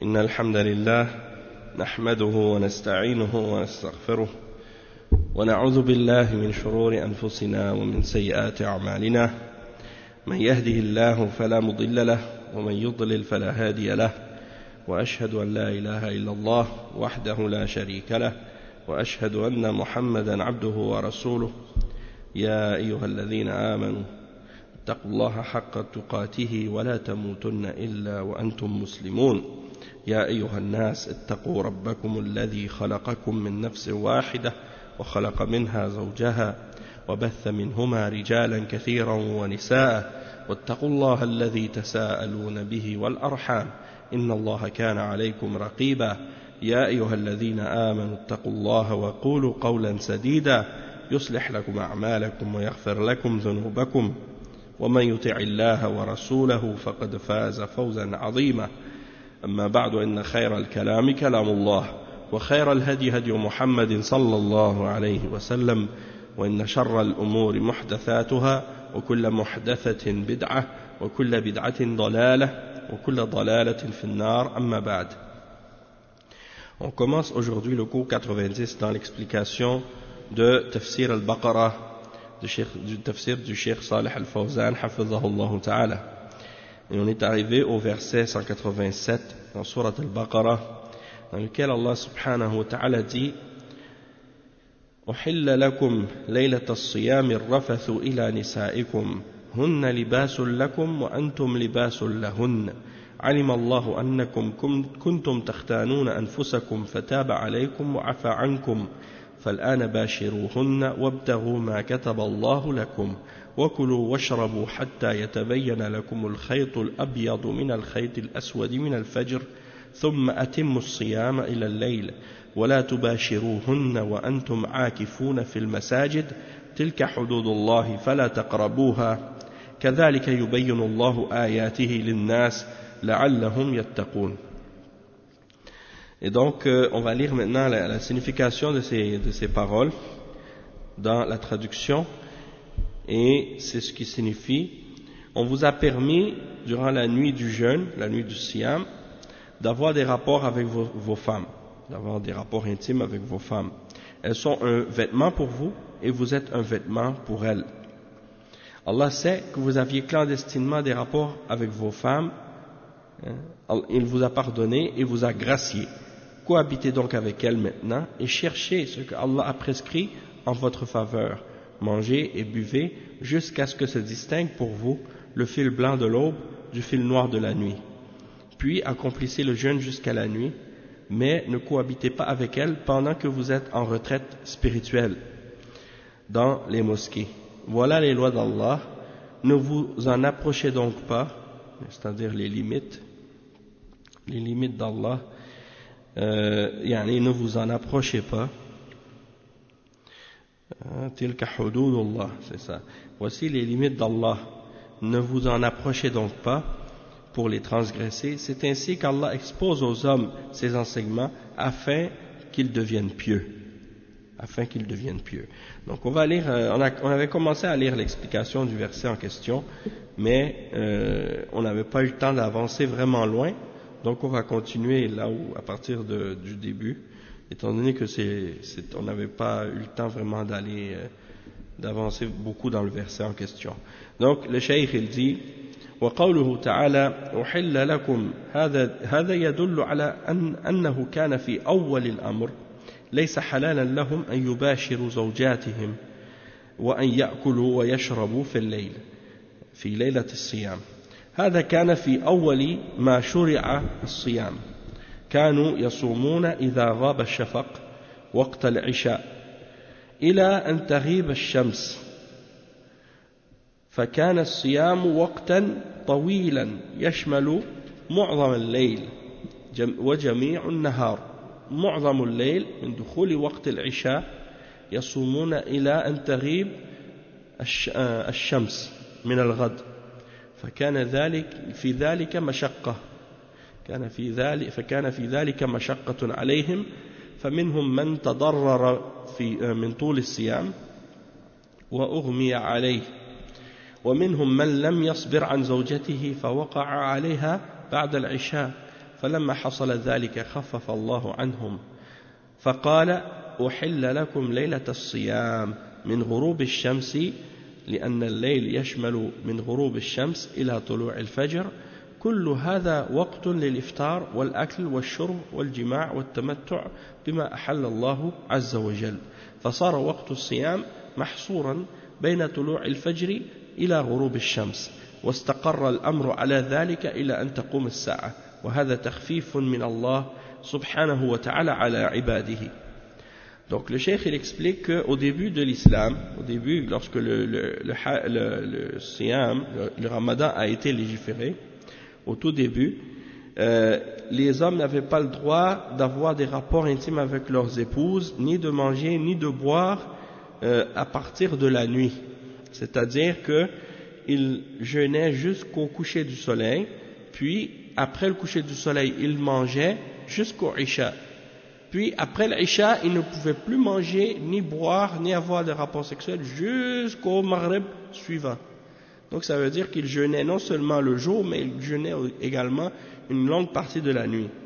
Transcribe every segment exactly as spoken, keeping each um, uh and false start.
إن الحمد لله نحمده ونستعينه ونستغفره ونعوذ بالله من شرور أنفسنا ومن سيئات أعمالنا من يهده الله فلا مضل له ومن يضلل فلا هادي له وأشهد أن لا إله إلا الله وحده لا شريك له وأشهد أن محمدا عبده ورسوله يا أيها الذين آمنوا اتقوا الله حق تقاته ولا تموتن إلا وأنتم مسلمون يا أيها الناس اتقوا ربكم الذي خلقكم من نفس واحدة وخلق منها زوجها وبث منهما رجالا كثيرا ونساء واتقوا الله الذي تساءلون به والأرحام إن الله كان عليكم رقيبا يا أيها الذين آمنوا اتقوا الله وقولوا قولا سديدا يصلح لكم أعمالكم ويغفر لكم ذنوبكم ومن يطع الله ورسوله فقد فاز فوزا عظيما أما بعد إن خير الكلام كلام الله وخير الهدي هدي محمد صلى الله عليه وسلم وإن شر الأمور محدثاتها وكل محدثة بدعة وكل بدعة ضلالة وكل ضلالة في النار أما بعد. On commence aujourd'hui le cours quatre-vingt-dix dans l'explication de Tafsir al-Baqarah du, du Tafsir du Cheikh Salih al-Fawzan hafizahullah ta'ala. Et on est arrivé au verset cent quatre-vingt-sept dans Surat al-Baqarah dans lequel Allah subhanahu wa ta'ala dit أحل لكم ليلة الصيام الرفث إلى نسائكم هن لباس لكم وأنتم لباس لهن علم الله أنكم كنتم تختانون أنفسكم فتاب عليكم وعفى عنكم فالآن باشروهن وابتغوا ما كتب الله لكم وكلوا واشربوا حتى يتبين لكم الخيط الأبيض من الخيط الأسود من الفجر ثم أتموا الصيام إلى الليل ولا تباشروهن وأنتم عاكفون في المساجد تلك حدود الله فلا تقربوها كذلك يبين الله آياته للناس لعلهم يتقون. Et donc, euh, on va lire maintenant la, la signification de ces, de ces paroles dans la traduction. Et c'est ce qui signifie: on vous a permis, durant la nuit du jeûne, la nuit du Siyam, d'avoir des rapports avec vos, vos femmes, d'avoir des rapports intimes avec vos femmes. Elles sont un vêtement pour vous et vous êtes un vêtement pour elles. Allah sait que vous aviez clandestinement des rapports avec vos femmes. Hein, il vous a pardonné et vous a gracié. Cohabitez donc avec elles maintenant et cherchez ce que Allah a prescrit en votre faveur. Mangez et buvez jusqu'à ce que se distingue pour vous le fil blanc de l'aube du fil noir de la nuit. Puis accomplissez le jeûne jusqu'à la nuit, mais ne cohabitez pas avec elles pendant que vous êtes en retraite spirituelle dans les mosquées. Voilà les lois d'Allah. Ne vous en approchez donc pas, c'est-à-dire les limites, les limites d'Allah. Euh, yani ne vous en approchez pas. Tilka hududullah, c'est ça. Voici les limites d'Allah. Ne vous en approchez donc pas pour les transgresser. C'est ainsi qu'Allah expose aux hommes ces enseignements afin qu'ils deviennent pieux. Afin qu'ils deviennent pieux. Donc on va lire, on, a, on avait commencé à lire l'explication du verset en question, mais euh, on n'avait pas eu le temps d'avancer vraiment loin. Donc on va continuer là où, à partir de, du début, étant donné que c'est, c'est, on n'avait pas eu le temps vraiment d'aller, euh, d'avancer beaucoup dans le verset en question. Donc le cheikh il dit وقوله تعالى أحل لكم هذا هذا يدل على أن أنه كان في أول الأمر ليس حلالا لهم أن يباشروا زوجاتهم وأن يأكلوا ويشربوا في الليل في ليلة الصيام. هذا كان في أول ما شرع الصيام. كانوا يصومون إذا غاب الشفق وقت العشاء إلى أن تغيب الشمس، فكان الصيام وقتا طويلا يشمل معظم الليل وجميع النهار. معظم الليل من دخول وقت العشاء يصومون إلى أن تغيب الشمس من الغد، فكان ذلك في ذلك مشقة كان في ذلك فكان في ذلك مشقة عليهم، فمنهم من تضرر في من طول الصيام وأغمي عليه، ومنهم من لم يصبر عن زوجته فوقع عليها بعد العشاء فلما حصل ذلك خفف الله عنهم فقال أحل لكم ليلة الصيام من غروب الشمس لأن الليل يشمل من غروب الشمس إلى طلوع الفجر كل هذا وقت للإفطار والأكل والشرب والجماع والتمتع بما أحل الله عز وجل فصار وقت الصيام محصورا بين طلوع الفجر إلى غروب الشمس واستقر الأمر على ذلك إلى أن تقوم الساعة وهذا تخفيف من الله سبحانه وتعالى على عباده. Donc le cheikh il explique qu'au début de l'islam, au début lorsque le, le, le, le, le siyam, le, le ramadan a été légiféré, au tout début, euh, les hommes n'avaient pas le droit d'avoir des rapports intimes avec leurs épouses, ni de manger, ni de boire euh, à partir de la nuit. C'est-à-dire qu'ils jeûnaient jusqu'au coucher du soleil, puis après le coucher du soleil, ils mangeaient jusqu'au Isha. Puis après l'Isha, ils ne pouvaient plus manger, ni boire, ni avoir de rapports sexuels jusqu'au Maghrib suivant. Donc ça veut dire qu'ils jeûnaient non seulement le jour, mais ils jeûnaient également une longue partie de la nuit.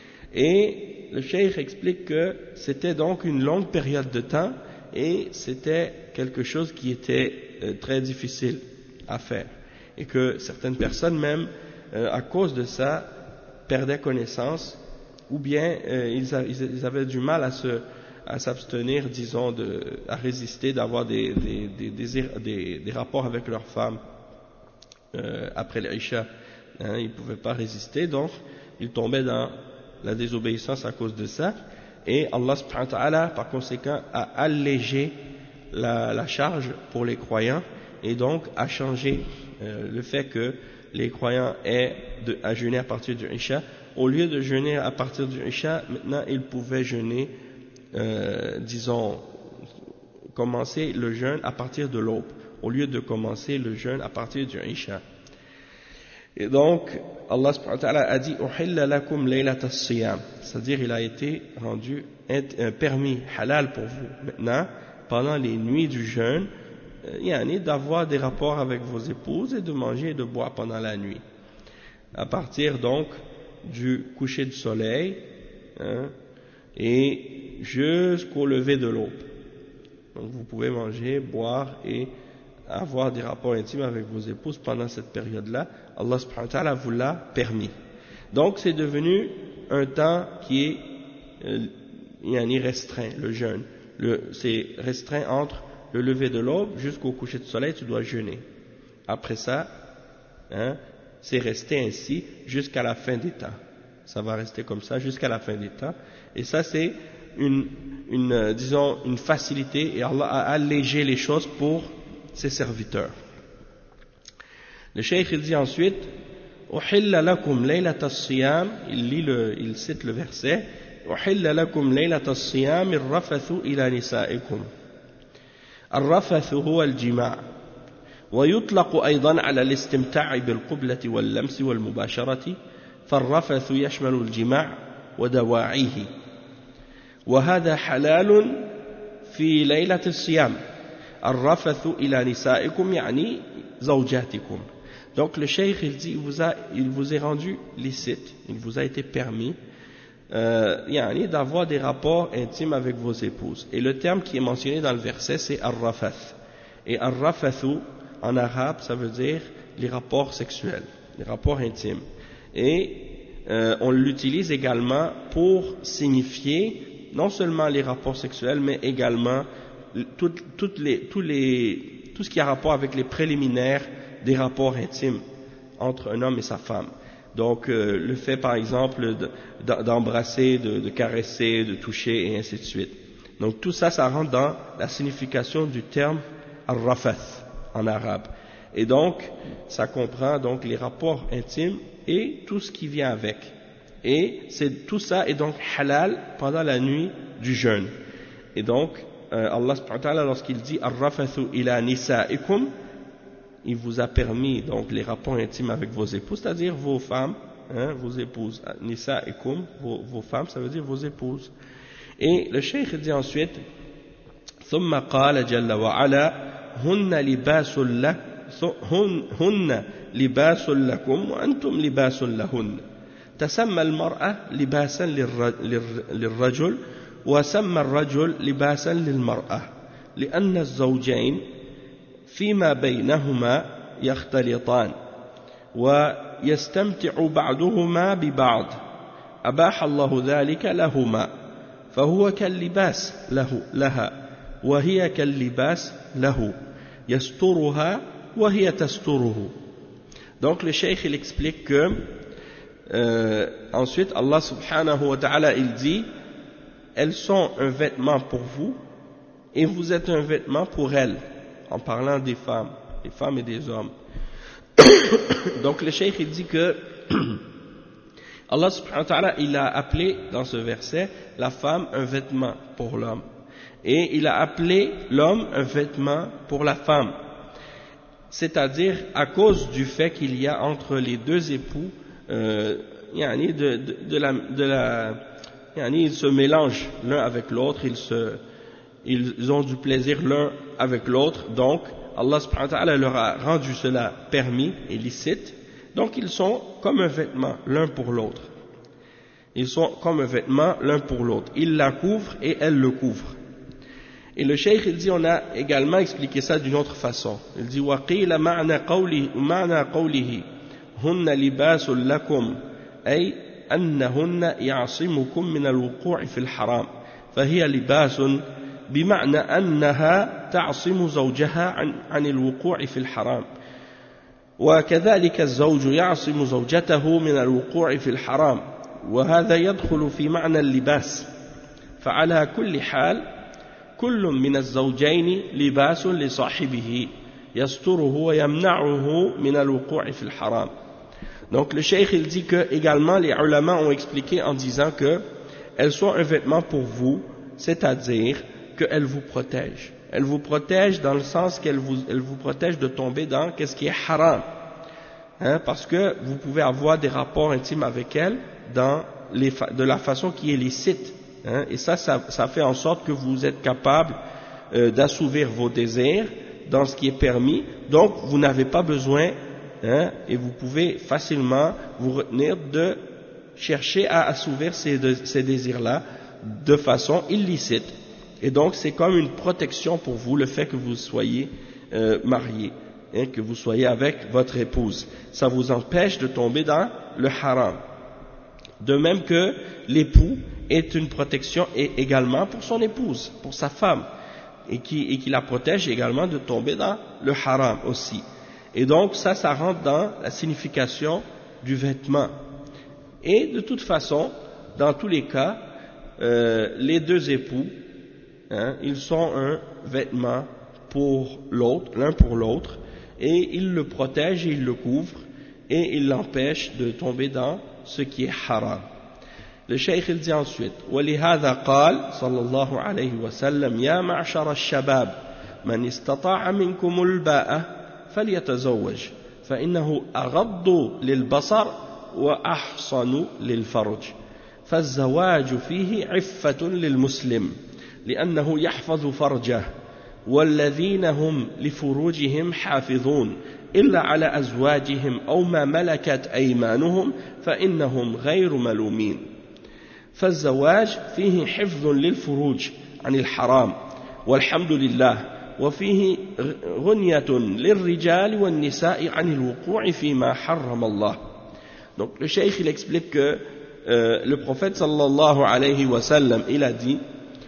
Et le cheikh explique que c'était donc une longue période de temps et c'était quelque chose qui était euh, très difficile à faire. Et que certaines personnes même, euh, à cause de ça, perdaient connaissance ou bien euh, ils, a, ils avaient du mal à se à s'abstenir, disons, de, à résister, d'avoir des, des, des, des, des, des rapports avec leurs femmes euh, après l'Isha. Hein, ils ne pouvaient pas résister, donc ils tombaient dans la désobéissance à cause de ça. Et Allah subhanahu wa ta'ala, par conséquent, a allégé la, la charge pour les croyants et donc a changé euh, le fait que les croyants aient de, à jeûner à partir du Isha. Au lieu de jeûner à partir du Isha, maintenant ils pouvaient jeûner, euh, disons, commencer le jeûne à partir de l'aube, au lieu de commencer le jeûne à partir du Isha. Et donc, Allah subhanahu wa ta'ala a dit « Uhilla lakum laylat as-siyam », c'est-à-dire il a été rendu euh, permis, halal pour vous, maintenant, pendant les nuits du jeûne, euh, yani d'avoir des rapports avec vos épouses et de manger et de boire pendant la nuit. À partir donc du coucher du soleil hein, et jusqu'au lever de l'aube. Donc vous pouvez manger, boire et avoir des rapports intimes avec vos épouses pendant cette période-là. Allah subhanahu wa ta'ala vous l'a permis. Donc c'est devenu un temps qui est euh, yani restreint, le jeûne. Le, c'est restreint entre le lever de l'aube jusqu'au coucher du soleil, tu dois jeûner. Après ça, hein, c'est resté ainsi jusqu'à la fin des temps. Ça va rester comme ça jusqu'à la fin des temps. Et ça, c'est une, une euh, disons, une facilité. Et Allah a allégé les choses pour ses serviteurs. Le cheikh il dit ensuite, Uhilla lakum laylat as-siyam, il lit le, il cite le verset, Uhilla lakum laylat as-siyam ar-rafathu ila nisaikum. Ar-rafathu huwa al-jima'. ويطلق أيضا على الاستمتاع بالقبلة واللمس والمباشرة فالرفث يشمل الجماع ودواعيه وهذا حلال في ليلة الصيام الرفث إلى نسائكم يعني زوجاتكم. Donc le cheikh il dit il vous a il vous est rendu licite, il vous a été permis euh, yani d'avoir des rapports intimes avec vos épouses. Et le terme qui est mentionné dans le verset c'est ar-rafath. Et ar-rafathu en arabe, ça veut dire les rapports sexuels, les rapports intimes. Et euh, on l'utilise également pour signifier non seulement les rapports sexuels, mais également tout, toutes les, tous les, tout ce qui a rapport avec les préliminaires des rapports intimes entre un homme et sa femme. Donc euh, le fait par exemple de, d'embrasser, de, de caresser, de toucher et ainsi de suite. Donc tout ça, ça rentre dans la signification du terme ar-rafath en arabe. Et donc, ça comprend donc les rapports intimes et tout ce qui vient avec. Et c'est, tout ça est donc halal pendant la nuit du jeûne. Et donc, euh, Allah subhanahu wa ta'ala, lorsqu'il dit ar-rafathu ila nisaikum, il vous a permis donc les rapports intimes avec vos épouses, c'est-à-dire vos femmes, hein, vos épouses. Nisaikum, vos, vos femmes, ça veut dire vos épouses. Et le cheikh dit ensuite, ثم قال جل وعلا هن لباس لك هن لباس لكم وأنتم لباس لهن تسمى المرأة لباسا للرجل وسمى الرجل لباسا للمرأة لأن الزوجين فيما بينهما يختلطان ويستمتع بعضهما ببعض أباح الله ذلك لهما فهو كاللباس له لها وهي كاللباس له يسترها وهي تستره. Donc le cheikh il explique que euh, ensuite Allah subhanahu wa ta'ala il dit elles sont un vêtement pour vous et vous êtes un vêtement pour elles, en parlant des femmes, des femmes et des hommes. Donc le cheikh il dit que Allah subhanahu wa ta'ala il a appelé dans ce verset la femme un vêtement pour l'homme et il a appelé l'homme un vêtement pour la femme, c'est-à-dire à cause du fait qu'il y a entre les deux époux euh, yani de, de, de la, de la yani ils se mélangent l'un avec l'autre, ils, se, ils ont du plaisir l'un avec l'autre, donc Allah subhanahu wa ta'ala leur a rendu cela permis et licite, donc ils sont comme un vêtement l'un pour l'autre, ils sont comme un vêtement l'un pour l'autre, il la couvre et elle le couvre. Et le cheikh il dit on a également expliqué ça d'une autre façon, il dit وَقِيلَ مَعْنَى قَوْلِهِ, معنى قوله هُنَّ لِبَاسٌ لَكُمْ أي أنهن يعصمكم من الوقوع في الحرام فهي لباس بمعنى أنها تعصم زوجها عن, عن الوقوع في الحرام وكذلك الزوج يعصم زوجته من الوقوع في الحرام وهذا يدخل في معنى اللباس فعلى كل حال كل من الزوجين لباس لصاحبه يستره ويمنعه من الوقوع في الحرام. Donc le cheikh il dit que également les ulama ont expliqué en disant que elles sont un vêtement pour vous, c'est-à-dire qu'elles vous protègent. Elles vous protègent dans le sens qu'elles vous, elles vous protègent de tomber dans qu'est-ce qui est haram, hein, parce que vous pouvez avoir des rapports intimes avec elles dans les fa- de la façon qui est licite, hein, et ça, ça, ça fait en sorte que vous êtes capable euh, d'assouvir vos désirs dans ce qui est permis, donc vous n'avez pas besoin Hein, et vous pouvez facilement vous retenir de chercher à assouvir ces, de, ces désirs-là de façon illicite. Et donc c'est comme une protection pour vous le fait que vous soyez euh, marié, hein, que vous soyez avec votre épouse. Ça vous empêche de tomber dans le haram. De même que l'époux est une protection et également pour son épouse, pour sa femme, et qui, et qui la protège également de tomber dans le haram aussi. Et donc ça, ça rentre dans la signification du vêtement. Et de toute façon, dans tous les cas, euh, les deux époux, hein, ils sont un vêtement pour l'autre, l'un pour l'autre, et ils le protègent, et ils le couvrent, et ils l'empêchent de tomber dans ce qui est haram. Le cheikh il dit ensuite, وَلِهَذَا قال صلى الله عليه وسلم يا معشر الشباب من استطاع منكم الباءة فليتزوج فإنه أغض للبصر وأحصن للفرج فالزواج فيه عفة للمسلم لأنه يحفظ فرجه والذين هم لفروجهم حافظون إلا على أزواجهم أو ما ملكت أيمانهم فإنهم غير ملومين فالزواج فيه حفظ للفروج عن الحرام والحمد لله وفيه غنية للرجال والنساء عن الوقوع فيما حرم الله. Donc le cheikh il explique que euh, le prophète sallallahu alayhi wa sallam il a dit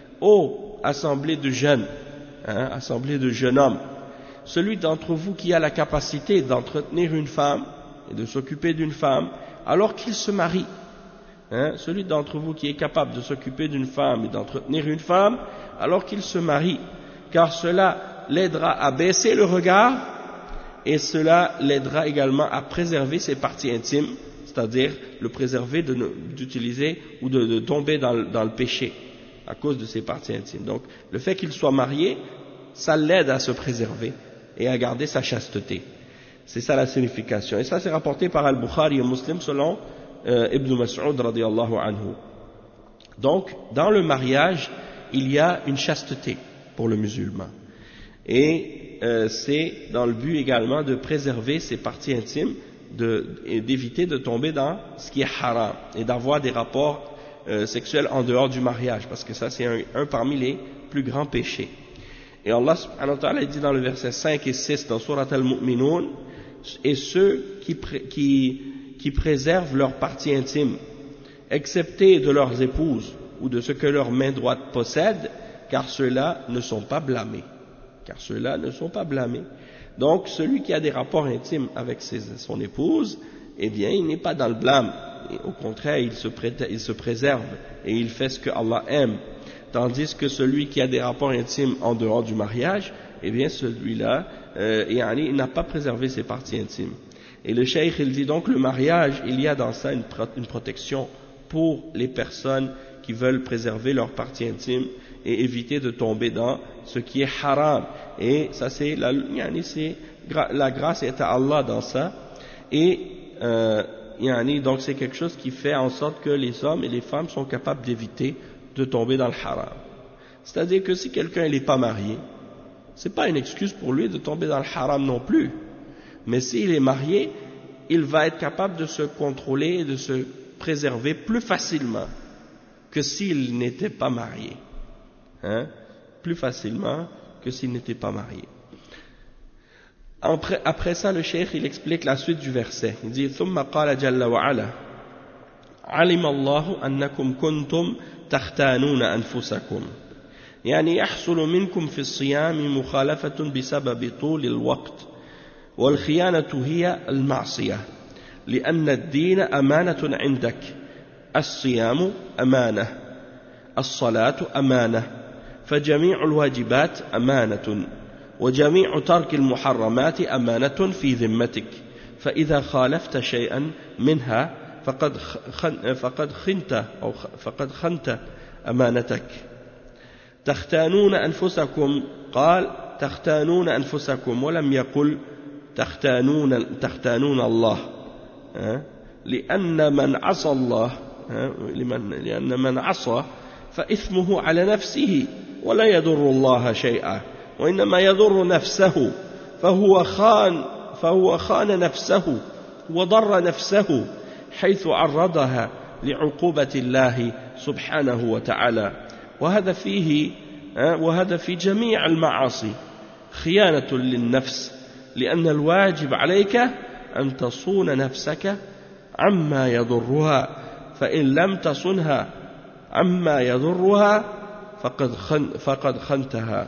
ô assemblée de jeunes, hein, assemblée de jeunes hommes, celui d'entre vous qui a la capacité d'entretenir une femme et de s'occuper d'une femme alors qu'il se marie, hein, celui d'entre vous qui est capable de s'occuper d'une femme et d'entretenir une femme alors qu'il se marie, car cela l'aidera à baisser le regard et cela l'aidera également à préserver ses parties intimes, c'est-à-dire le préserver de, d'utiliser ou de, de tomber dans le, dans le péché à cause de ses parties intimes. Donc le fait qu'il soit marié, ça l'aide à se préserver et à garder sa chasteté. C'est ça la signification. Et ça c'est rapporté par Al-Bukhari et Muslim selon euh, Ibn Mas'ud radiyallahu anhu. Donc dans le mariage, il y a une chasteté pour le musulman. Et euh, c'est dans le but également de préserver ses parties intimes de, d'éviter de tomber dans ce qui est haram et d'avoir des rapports euh, sexuels en dehors du mariage, parce que ça c'est un, un parmi les plus grands péchés. Et Allah subhanahu wa ta'ala dit dans le verset cinq et six dans Surat Al-Mu'minun, et ceux qui, qui, qui préservent leur partie intime, excepté de leurs épouses ou de ce que leur main droite possède, car ceux-là ne sont pas blâmés. Car ceux-là ne sont pas blâmés. Donc, celui qui a des rapports intimes avec ses, son épouse, eh bien, il n'est pas dans le blâme. Et au contraire, il se, pré, il se préserve et il fait ce que Allah aime. Tandis que celui qui a des rapports intimes en dehors du mariage, eh bien, celui-là, euh, il n'a pas préservé ses parties intimes. Et le cheikh, il dit donc, le mariage, il y a dans ça une, une protection pour les personnes qui veulent préserver leurs parties intimes et éviter de tomber dans ce qui est haram. Et ça, c'est la, c'est, la grâce est à Allah dans ça. Et euh, donc c'est quelque chose qui fait en sorte que les hommes et les femmes sont capables d'éviter de tomber dans le haram. C'est-à-dire que si quelqu'un n'est pas marié, c'est pas une excuse pour lui de tomber dans le haram non plus. Mais s'il est marié, il va être capable de se contrôler et de se préserver plus facilement que s'il n'était pas marié. Hein? Plus facilement que s'il n'était pas marié. Après, après ça, le cheikh, il explique la suite du verset. Il dit, ثم قال جل وعلا علم الله أنكم كنتم تختانون أنفسكم يعني يحصل منكم في الصيام مخالفة بسبب طول الوقت والخيانة هي المعصية لأن الدين أمانة عندك الصيام أمانة الصلاة أمانة فجميع الواجبات أمانة وجميع ترك المحرمات أمانة في ذمتك فإذا خالفت شيئا منها فقد خن فقد خنت أو فقد خنت أمانتك تختانون أنفسكم قال تختانون أنفسكم ولم يقل تختانون تختانون الله لأن من عصى الله لأن من عصى فإثمه على نفسه ولا يضر الله شيئا وإنما يضر نفسه فهو خان فهو خان نفسه وضر نفسه حيث عرضها لعقوبة الله سبحانه وتعالى وهذا فيه وهذا في جميع المعاصي خيانة للنفس لأن الواجب عليك أن تصون نفسك عما يضرها فإن لم تصنها عما يضرها فقد خن فقد خنتها.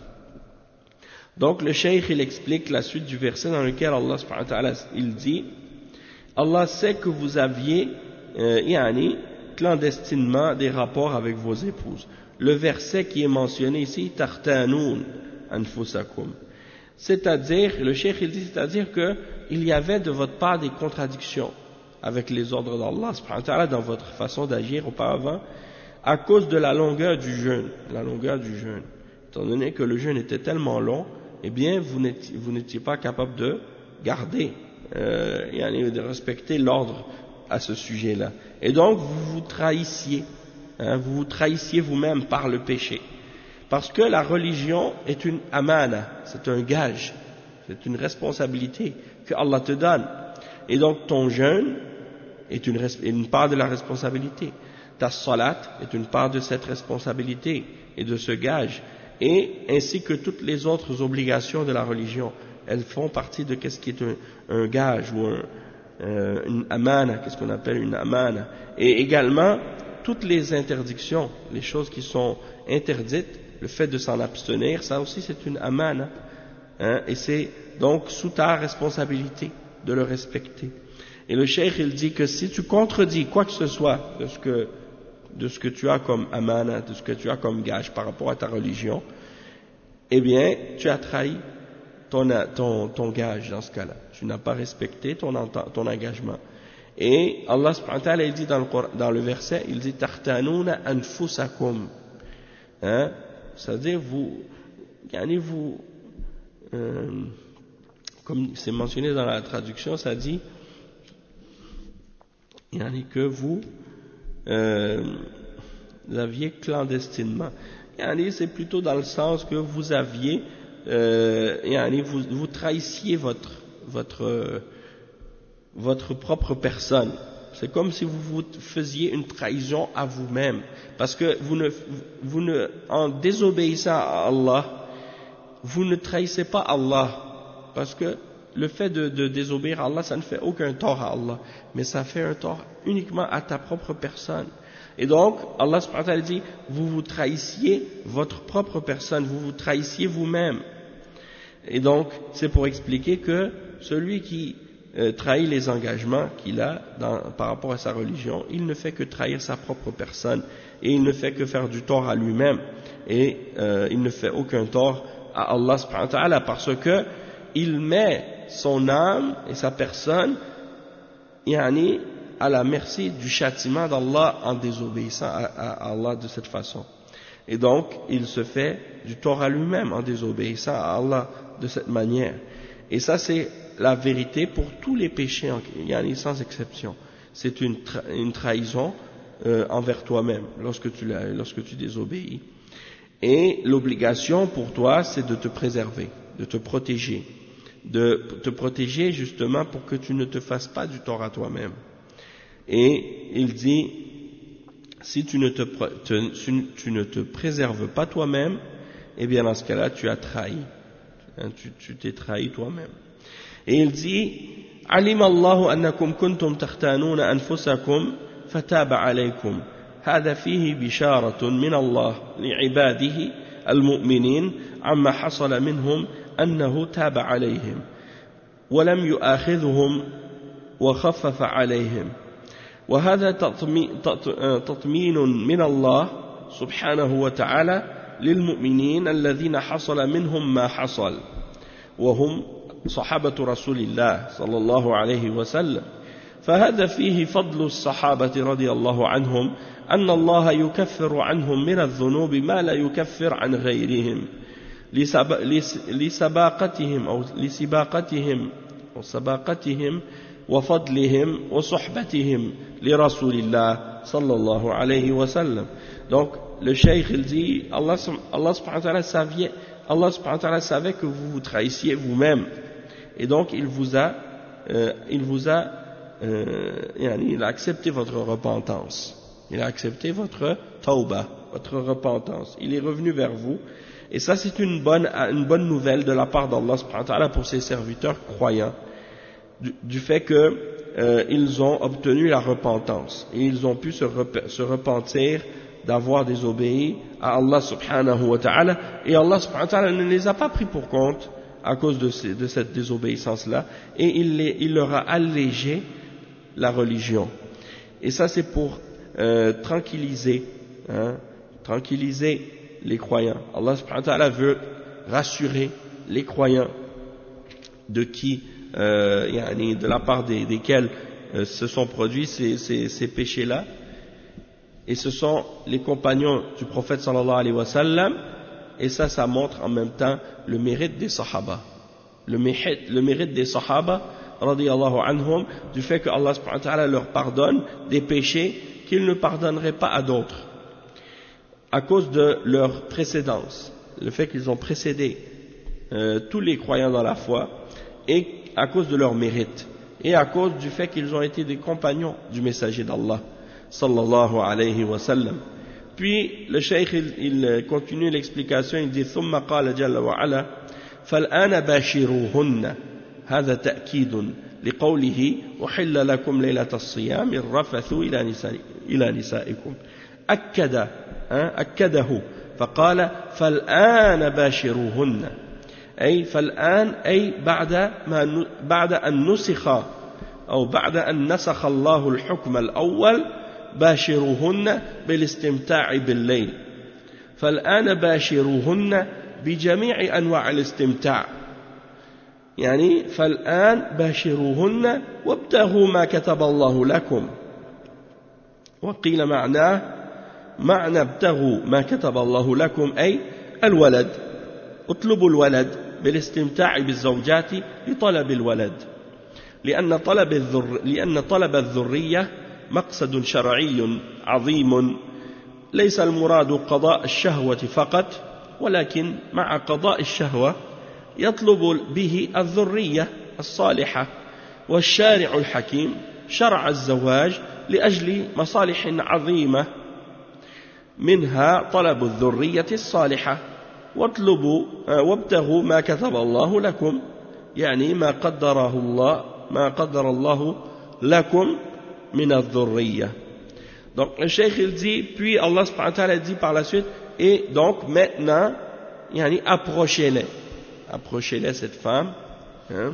Donc le cheikh il explique la suite du verset dans lequel Allah subhanahu wa ta'ala il dit Allah sait que vous aviez euh, yani, clandestinement des rapports avec vos épouses. Le verset qui est mentionné ici tahtanoun anfusakum, c'est-à-dire le cheikh il dit c'est-à-dire que il y avait de votre part des contradictions avec les ordres d'Allah subhanahu wa ta'ala dans votre façon d'agir auparavant à cause de la longueur du jeûne, la longueur du jeûne. Étant donné que le jeûne était tellement long, eh bien vous n'étiez, vous n'étiez pas capable de garder, euh, et de respecter l'ordre à ce sujet-là. Et donc vous vous trahissiez, hein, vous vous trahissiez vous-même par le péché. Parce que la religion est une amana, c'est un gage, c'est une responsabilité que Allah te donne. Et donc ton jeûne est une, une part de la responsabilité. Ta salat est une part de cette responsabilité et de ce gage. Et ainsi que toutes les autres obligations de la religion, elles font partie de qu'est-ce qui est un, un gage ou un, euh, une amana, qu'est-ce qu'on appelle une amana. Et également, toutes les interdictions, les choses qui sont interdites, le fait de s'en abstenir, ça aussi c'est une amana. Hein, et c'est donc sous ta responsabilité de le respecter. Et le cheikh il dit que si tu contredis quoi que ce soit de ce que, de ce que tu as comme amana, de ce que tu as comme gage par rapport à ta religion, eh bien tu as trahi ton, ton, ton gage dans ce cas-là. Tu n'as pas respecté ton, ton engagement. Et Allah subhanahu wa ta'ala il dit dans le, dans le verset, il dit tahtanouna anfusakum, hein, c'est-à-dire vous, yani vous euh, comme c'est mentionné dans la traduction, ça dit yani que vous, euh, vous aviez clandestinement. Yani c'est plutôt dans le sens que vous aviez, euh, yani vous, vous trahissiez votre, votre, votre propre personne. C'est comme si vous vous faisiez une trahison à vous-même, parce que vous ne, vous ne, en désobéissant à Allah, vous ne trahissez pas Allah, parce que le fait de, de désobéir à Allah, ça ne fait aucun tort à Allah, mais ça fait un tort uniquement à ta propre personne. Et donc, Allah subhanahu wa ta'ala dit, vous vous trahissiez votre propre personne, vous vous trahissiez vous-même. Et donc, c'est pour expliquer que celui qui euh, trahit les engagements qu'il a dans, par rapport à sa religion, il ne fait que trahir sa propre personne, et il ne fait que faire du tort à lui-même, et euh, il ne fait aucun tort à Allah subhanahu wa ta'ala, parce que il met son âme et sa personne, yani, à la merci du châtiment d'Allah en désobéissant à, à Allah de cette façon. Et donc, il se fait du tort à lui-même en désobéissant à Allah de cette manière. Et ça, c'est la vérité pour tous les péchés, yani, sans exception. C'est une, tra une trahison euh, envers toi-même lorsque tu, lorsque tu désobéis. Et l'obligation pour toi, c'est de te préserver, de te protéger, de te protéger justement pour que tu ne te fasses pas du tort à toi-même. Et il dit, si tu ne te, te, tu ne te préserves pas toi-même, eh bien dans ce cas-là, tu as trahi. Hein, tu t'es trahi toi-même. Et il dit, علم الله أنكم كنتم تختانون أنفسكم فتاب عليكم. هذا فيه بشارة من الله لعباده المؤمنين عما حصل منهم أنه تاب عليهم ولم يؤاخذهم وخفف عليهم. وهذا تطمين من الله سبحانه وتعالى للمؤمنين الذين حصل منهم ما حصل وهم صحابة رسول الله صلى الله عليه وسلم. فهذا فيه فضل الصحابة رضي الله عنهم أن الله يكفر عنهم من الذنوب ما لا يكفر عن غيرهم لسباقتهم أو لسباقتهم أو سباقتهم وفضلهم وصحبتهم لرسول الله صلى الله عليه وسلم. Donc le cheikh il dit Allah, Allah subhanahu wa ta'ala savait, Allah subhanahu wa ta'ala savait que vous vous trahissiez vous-même, et donc il vous a euh, il vous a euh, il a accepté votre repentance, il a accepté votre tawbah, votre repentance, il est revenu vers vous. Et ça c'est une bonne, une bonne nouvelle de la part d'Allah subhanahu wa ta'ala pour ses serviteurs croyants, du, du fait que euh, ils ont obtenu la repentance et ils ont pu se, rep se repentir d'avoir désobéi à Allah subhanahu wa ta'ala, et Allah subhanahu wa ta'ala ne les a pas pris pour compte à cause de, ces, de cette désobéissance là, et il, les, il leur a allégé la religion. Et ça c'est pour euh, tranquilliser hein, tranquilliser les croyants. Allah subhanahu wa ta'ala veut rassurer les croyants de qui euh, yani de la part des, desquels euh, se sont produits ces, ces, ces péchés là, et ce sont les compagnons du prophète sallallahu alayhi wa sallam, et ça, ça montre en même temps le mérite des sahaba, le mérite, le mérite des sahaba radiyallahu anhum, du fait que Allah subhanahu wa ta'ala leur pardonne des péchés qu'il ne pardonnerait pas à d'autres, à cause de leur précédence, le fait qu'ils ont précédé euh, tous les croyants dans la foi, et à cause de leur mérite, et à cause du fait qu'ils ont été des compagnons du messager d'Allah sallallahu alayhi wa sallam. Puis le cheikh il, il continue l'explication, il dit ثم قال جل وعلا فالآن باشروهن هذا تأكيد لقوله أحل لكم ليلة الصيام الرفث إلى نساء إلى نسائكم. أكد أكده فقال فالآن باشروهن، أي فالآن أي بعد ما بعد أن نسخ أو بعد أن نسخ الله الحكم الأول باشروهن بالاستمتاع بالليل. فالآن باشروهن بجميع أنواع الاستمتاع، يعني فالآن باشروهن وابتغوا ما كتب الله لكم. وقيل معناه معنى ابتغوا ما كتب الله لكم أي الولد، اطلبوا الولد بالاستمتاع بالزوجات لطلب الولد، لأن طلب الذر لأن طلب الذرية مقصد شرعي عظيم، ليس المراد قضاء الشهوة فقط، ولكن مع قضاء الشهوة يطلب به الذرية الصالحة، والشارع الحكيم شرع الزواج لأجل مصالح عظيمة منها طلب الذرية الصالحة واطلبوا وابتغوا ما كتب الله لكم يعني ما قدره الله ما قدر الله لكم من الذرية. Donc le cheikh il dit, puis Allah subhanahu wa ta'ala dit par la suite, et donc maintenant, yani, approchez-les, approchez-les cette femme, hein,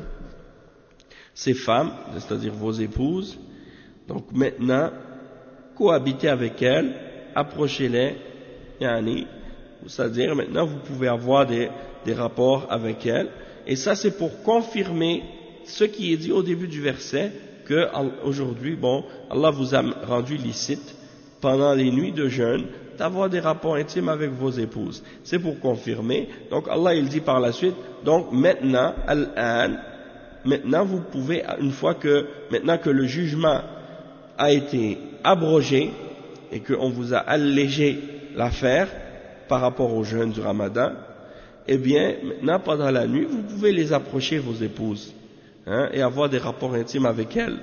ces femmes, c'est-à-dire vos épouses, donc maintenant, cohabitez avec elles, approchez-les, yani, c'est-à-dire maintenant vous pouvez avoir des, des rapports avec elles, et ça c'est pour confirmer ce qui est dit au début du verset, que aujourd'hui, bon, Allah vous a rendu licite pendant les nuits de jeûne d'avoir des rapports intimes avec vos épouses. C'est pour confirmer. Donc Allah il dit par la suite, donc maintenant, al-an, maintenant vous pouvez, une fois que, maintenant que le jugement a été abrogé et qu'on vous a allégé l'affaire par rapport au jeûne du Ramadan, eh bien, maintenant pendant la nuit, vous pouvez les approcher vos épouses. Hein, et avoir des rapports intimes avec elle.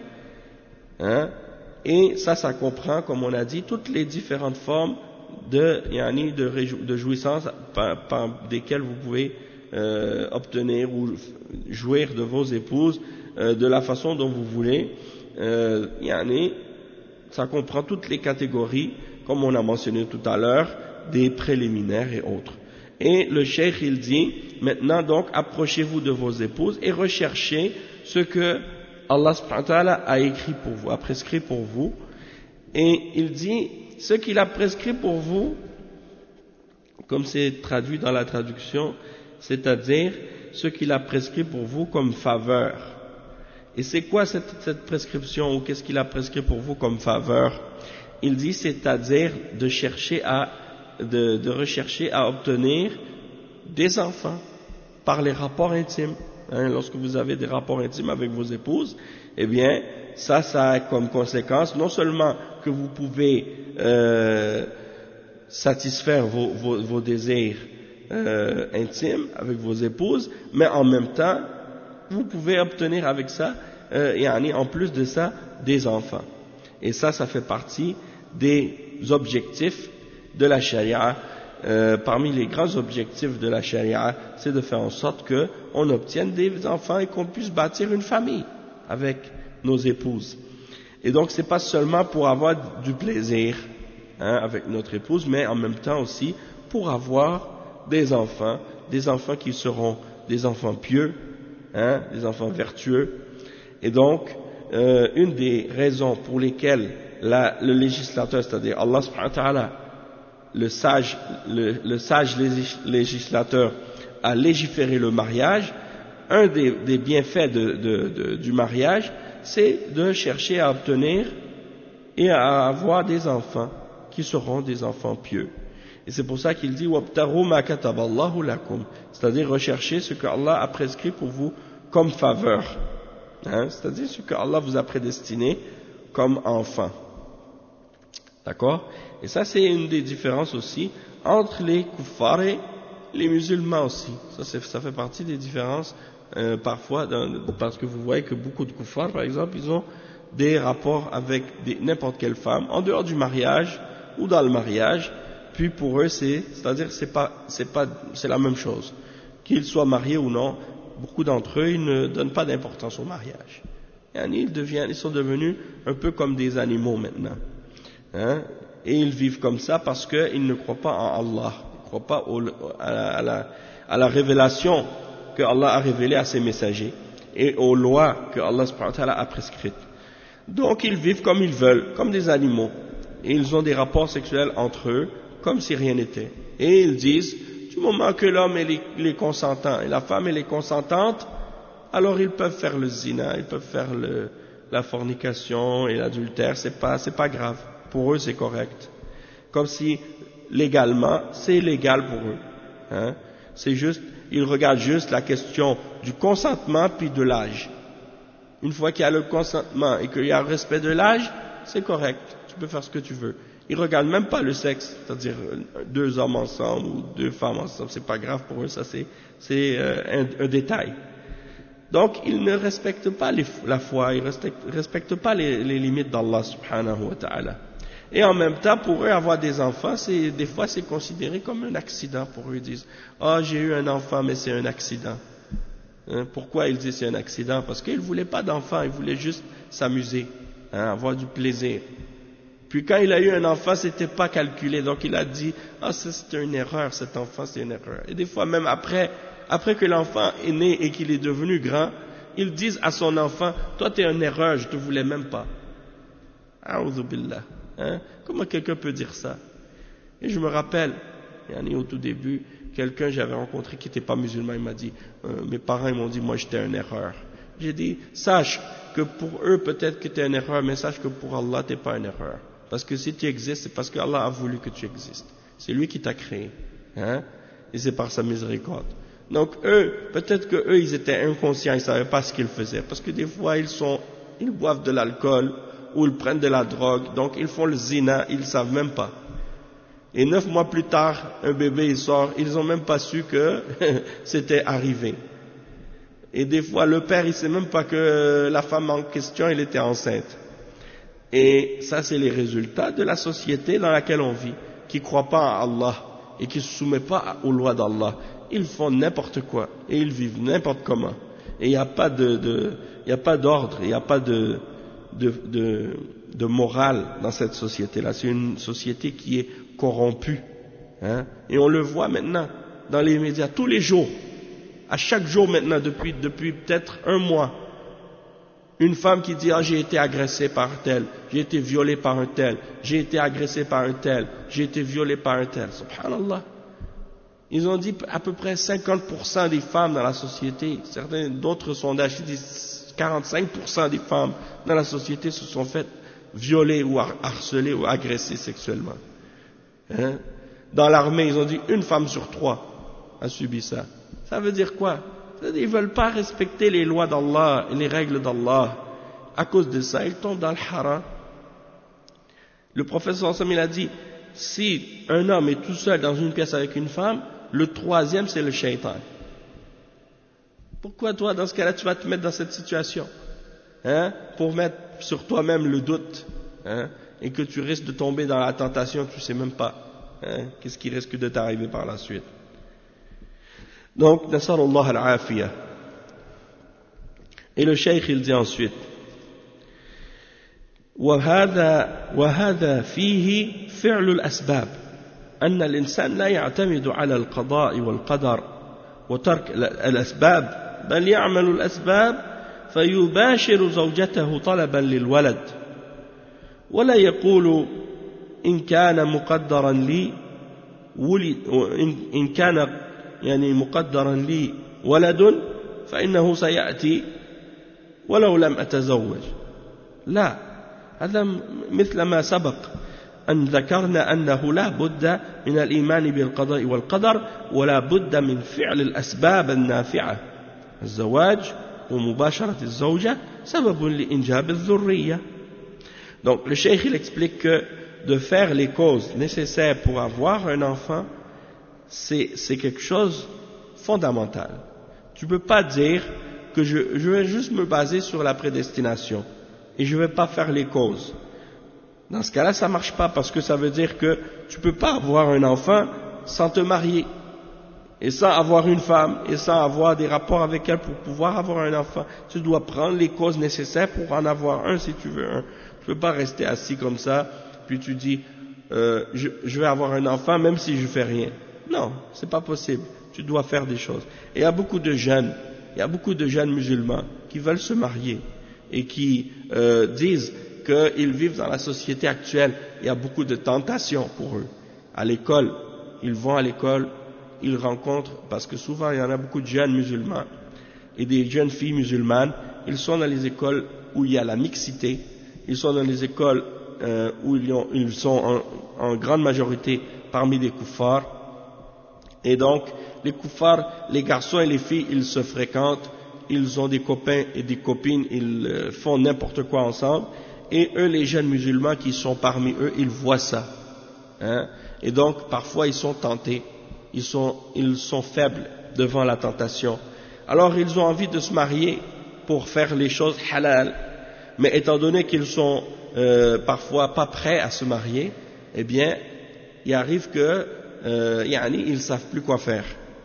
Hein, et ça, ça comprend, comme on a dit, toutes les différentes formes de, yani, de, de jouissance par, par desquelles vous pouvez euh, obtenir ou jouir de vos épouses euh, de la façon dont vous voulez. Euh, yani, ça comprend toutes les catégories, comme on a mentionné tout à l'heure, des préliminaires et autres. Et le cheikh il dit, maintenant donc approchez-vous de vos épouses et recherchez ce que Allah subhanahu wa ta'ala a écrit pour vous, a prescrit pour vous. Et il dit, ce qu'il a prescrit pour vous, comme c'est traduit dans la traduction, c'est-à-dire ce qu'il a prescrit pour vous comme faveur. Et c'est quoi cette, cette prescription ou qu'est-ce qu'il a prescrit pour vous comme faveur? Il dit, c'est-à-dire de chercher à De, de rechercher à obtenir des enfants par les rapports intimes. Hein, lorsque vous avez des rapports intimes avec vos épouses, eh bien, ça, ça a comme conséquence non seulement que vous pouvez euh, satisfaire vos, vos, vos désirs euh, intimes avec vos épouses, mais en même temps, vous pouvez obtenir avec ça, euh, et en plus de ça, des enfants. Et ça, ça fait partie des objectifs de la charia. Euh, parmi les grands objectifs de la charia, c'est de faire en sorte qu'on obtienne des enfants et qu'on puisse bâtir une famille avec nos épouses. Et donc c'est pas seulement pour avoir du plaisir hein, avec notre épouse, mais en même temps aussi pour avoir des enfants, des enfants qui seront des enfants pieux, hein, des enfants vertueux. Et donc euh, une des raisons pour lesquelles la, le législateur, c'est-à-dire Allah subhanahu wa ta'ala, le sage, le, le sage législateur a légiféré le mariage, un des, des bienfaits de, de, de, du mariage, c'est de chercher à obtenir et à avoir des enfants qui seront des enfants pieux. Et c'est pour ça qu'il dit wabtaru ma kataballahu lakum, c'est-à-dire rechercher ce que Allah a prescrit pour vous comme faveur, hein, c'est-à-dire ce que Allah vous a prédestiné comme enfant. D'accord? Et ça, c'est une des différences aussi entre les kuffars et les musulmans aussi. Ça, ça fait partie des différences euh, parfois, dans, parce que vous voyez que beaucoup de kuffars, par exemple, ils ont des rapports avec n'importe quelle femme, en dehors du mariage ou dans le mariage, puis pour eux, c'est, c'est-à-dire c'est pas, c'est pas, c'est la même chose. Qu'ils soient mariés ou non, beaucoup d'entre eux, ils ne donnent pas d'importance au mariage. Et ils deviennent, ils sont devenus un peu comme des animaux maintenant. Hein, et ils vivent comme ça parce qu'ils ne croient pas en Allah, ils ne croient pas au, à, la, à, la, à la révélation que Allah a révélée à ses messagers et aux lois que Allah subhanahu wa ta'ala a prescrites. Donc ils vivent comme ils veulent, comme des animaux, et ils ont des rapports sexuels entre eux comme si rien n'était. Et ils disent, du moment que l'homme est consentant et la femme elle est consentante, alors ils peuvent faire le zina, ils peuvent faire le, la fornication et l'adultère, c'est pas, c'est pas grave. Pour eux, c'est correct. Comme si, légalement, c'est légal pour eux. Hein? C'est juste, ils regardent juste la question du consentement puis de l'âge. Une fois qu'il y a le consentement et qu'il y a le respect de l'âge, c'est correct. Tu peux faire ce que tu veux. Ils regardent même pas le sexe, c'est-à-dire deux hommes ensemble ou deux femmes ensemble. C'est pas grave pour eux, ça c'est, c'est euh, un, un détail. Donc, ils ne respectent pas les, la foi, ils ne respectent, respectent pas les, les limites d'Allah subhanahu wa ta'ala. Et en même temps, pour eux, avoir des enfants, c'est, des fois, c'est considéré comme un accident pour eux. Ils disent, ah, oh, j'ai eu un enfant, mais c'est un accident. Hein, pourquoi ils disent c'est un accident? Parce qu'ils ne voulaient pas d'enfant, ils voulaient juste s'amuser, hein, avoir du plaisir. Puis quand il a eu un enfant, c'était pas calculé, donc il a dit, ah, ça c'est une erreur, cet enfant c'est une erreur. Et des fois, même après, après que l'enfant est né et qu'il est devenu grand, ils disent à son enfant, toi tu es une erreur, je te voulais même pas. A'udhu billah. Hein? Comment quelqu'un peut dire ça? Et je me rappelle, au tout début, quelqu'un j'avais rencontré qui n'était pas musulman, il m'a dit, euh, mes parents ils m'ont dit, moi j'étais une erreur. J'ai dit, sache que pour eux peut-être que tu es une erreur, mais sache que pour Allah tu n'es pas une erreur. Parce que si tu existes, c'est parce que Allah a voulu que tu existes. C'est lui qui t'a créé. Hein? Et c'est par sa miséricorde. Donc eux, peut-être que eux ils étaient inconscients, ils ne savaient pas ce qu'ils faisaient. Parce que des fois ils sont, ils boivent de l'alcool, ou ils prennent de la drogue, donc ils font le zina, ils ne savent même pas. Et neuf mois plus tard, un bébé il sort, ils n'ont même pas su que c'était arrivé. Et des fois, le père il ne sait même pas que la femme en question, elle était enceinte. Et ça, c'est les résultats de la société dans laquelle on vit, qui ne croit pas en Allah et qui ne se soumet pas aux lois d'Allah. Ils font n'importe quoi et ils vivent n'importe comment. Et il n'y a pas de, de, il n'y a pas d'ordre, il n'y a pas de De, de, de morale dans cette société-là. C'est une société qui est corrompue. Hein? Et on le voit maintenant dans les médias tous les jours. À chaque jour maintenant, depuis, depuis peut-être un mois, une femme qui dit « Ah, j'ai été agressée par un tel, j'ai été violée par un tel, j'ai été agressée par un tel, j'ai été violée par un tel. » Subhanallah. Ils ont dit à peu près cinquante pour cent des femmes dans la société, certains d'autres sondages disent quarante-cinq pour cent des femmes dans la société se sont faites violer ou harceler ou agresser sexuellement. Hein? Dans l'armée, ils ont dit une femme sur trois a subi ça. Ça veut dire quoi? Ça veut dire qu'ils ne veulent pas respecter les lois d'Allah et les règles d'Allah. À cause de ça, ils tombent dans le haram. Le prophète sallallahu alayhi wa sallam, il a dit, si un homme est tout seul dans une pièce avec une femme, le troisième c'est le shaitan. Pourquoi toi, dans ce cas-là, tu vas te mettre dans cette situation, hein, pour mettre sur toi-même le doute, hein, et que tu risques de tomber dans la tentation, tu ne sais même pas, hein, qu'est-ce qui risque de t'arriver par la suite. Donc, nasallallahu al-afiyah. Et le cheikh, il dit ensuite, وهذا وهذا فيه فعل الأسباب أن الإنسان لا يعتمد على القضاء والقدر وترك الأسباب بل يعمل الأسباب فيباشر زوجته طلبا للولد ولا يقول إن كان مقدرا لي ولد إن كان يعني مقدرا لي ولد فإنه سيأتي ولو لم أتزوج. لا، هذا مثل ما سبق أن ذكرنا أنه لا بد من الإيمان بالقضاء والقدر ولا بد من فعل الأسباب النافعة. الزواج ومباشرة الزوجة سبب لإنجاب الذرية. Donc le cheikh il explique que de faire les causes nécessaires pour avoir un enfant, c'est, c'est quelque chose fondamental. Tu ne peux pas dire que je, je vais juste me baser sur la prédestination et je ne vais pas faire les causes. Dans ce cas-là, ça ne marche pas parce que ça veut dire que tu ne peux pas avoir un enfant sans te marier et sans avoir une femme et sans avoir des rapports avec elle pour pouvoir avoir un enfant. Tu dois prendre les causes nécessaires pour en avoir un si tu veux un. Tu ne peux pas rester assis comme ça puis tu dis euh, je, je vais avoir un enfant même si je ne fais rien. Non, ce n'est pas possible. Tu dois faire des choses. Et il y a beaucoup de jeunes, il y a beaucoup de jeunes musulmans qui veulent se marier et qui euh, disent qu'ils vivent dans la société actuelle, il y a beaucoup de tentations pour eux. À l'école, ils vont à l'école, ils rencontrent, parce que souvent il y en a beaucoup de jeunes musulmans et des jeunes filles musulmanes, ils sont dans les écoles où il y a la mixité, ils sont dans les écoles euh, où ils, ont, ils sont en, en grande majorité parmi des kuffars, et donc les kuffars, les garçons et les filles, ils se fréquentent, ils ont des copains et des copines, ils euh, font n'importe quoi ensemble, et eux, les jeunes musulmans qui sont parmi eux, ils voient ça. Hein? Et donc, parfois, ils sont tentés, ils sont, ils sont faibles devant la tentation. Alors ils ont envie de se marier pour faire les choses halal, mais étant donné qu'ils sont euh, parfois pas prêts à se marier, eh bien, il arrive que euh, yani, ils savent plus quoi faire.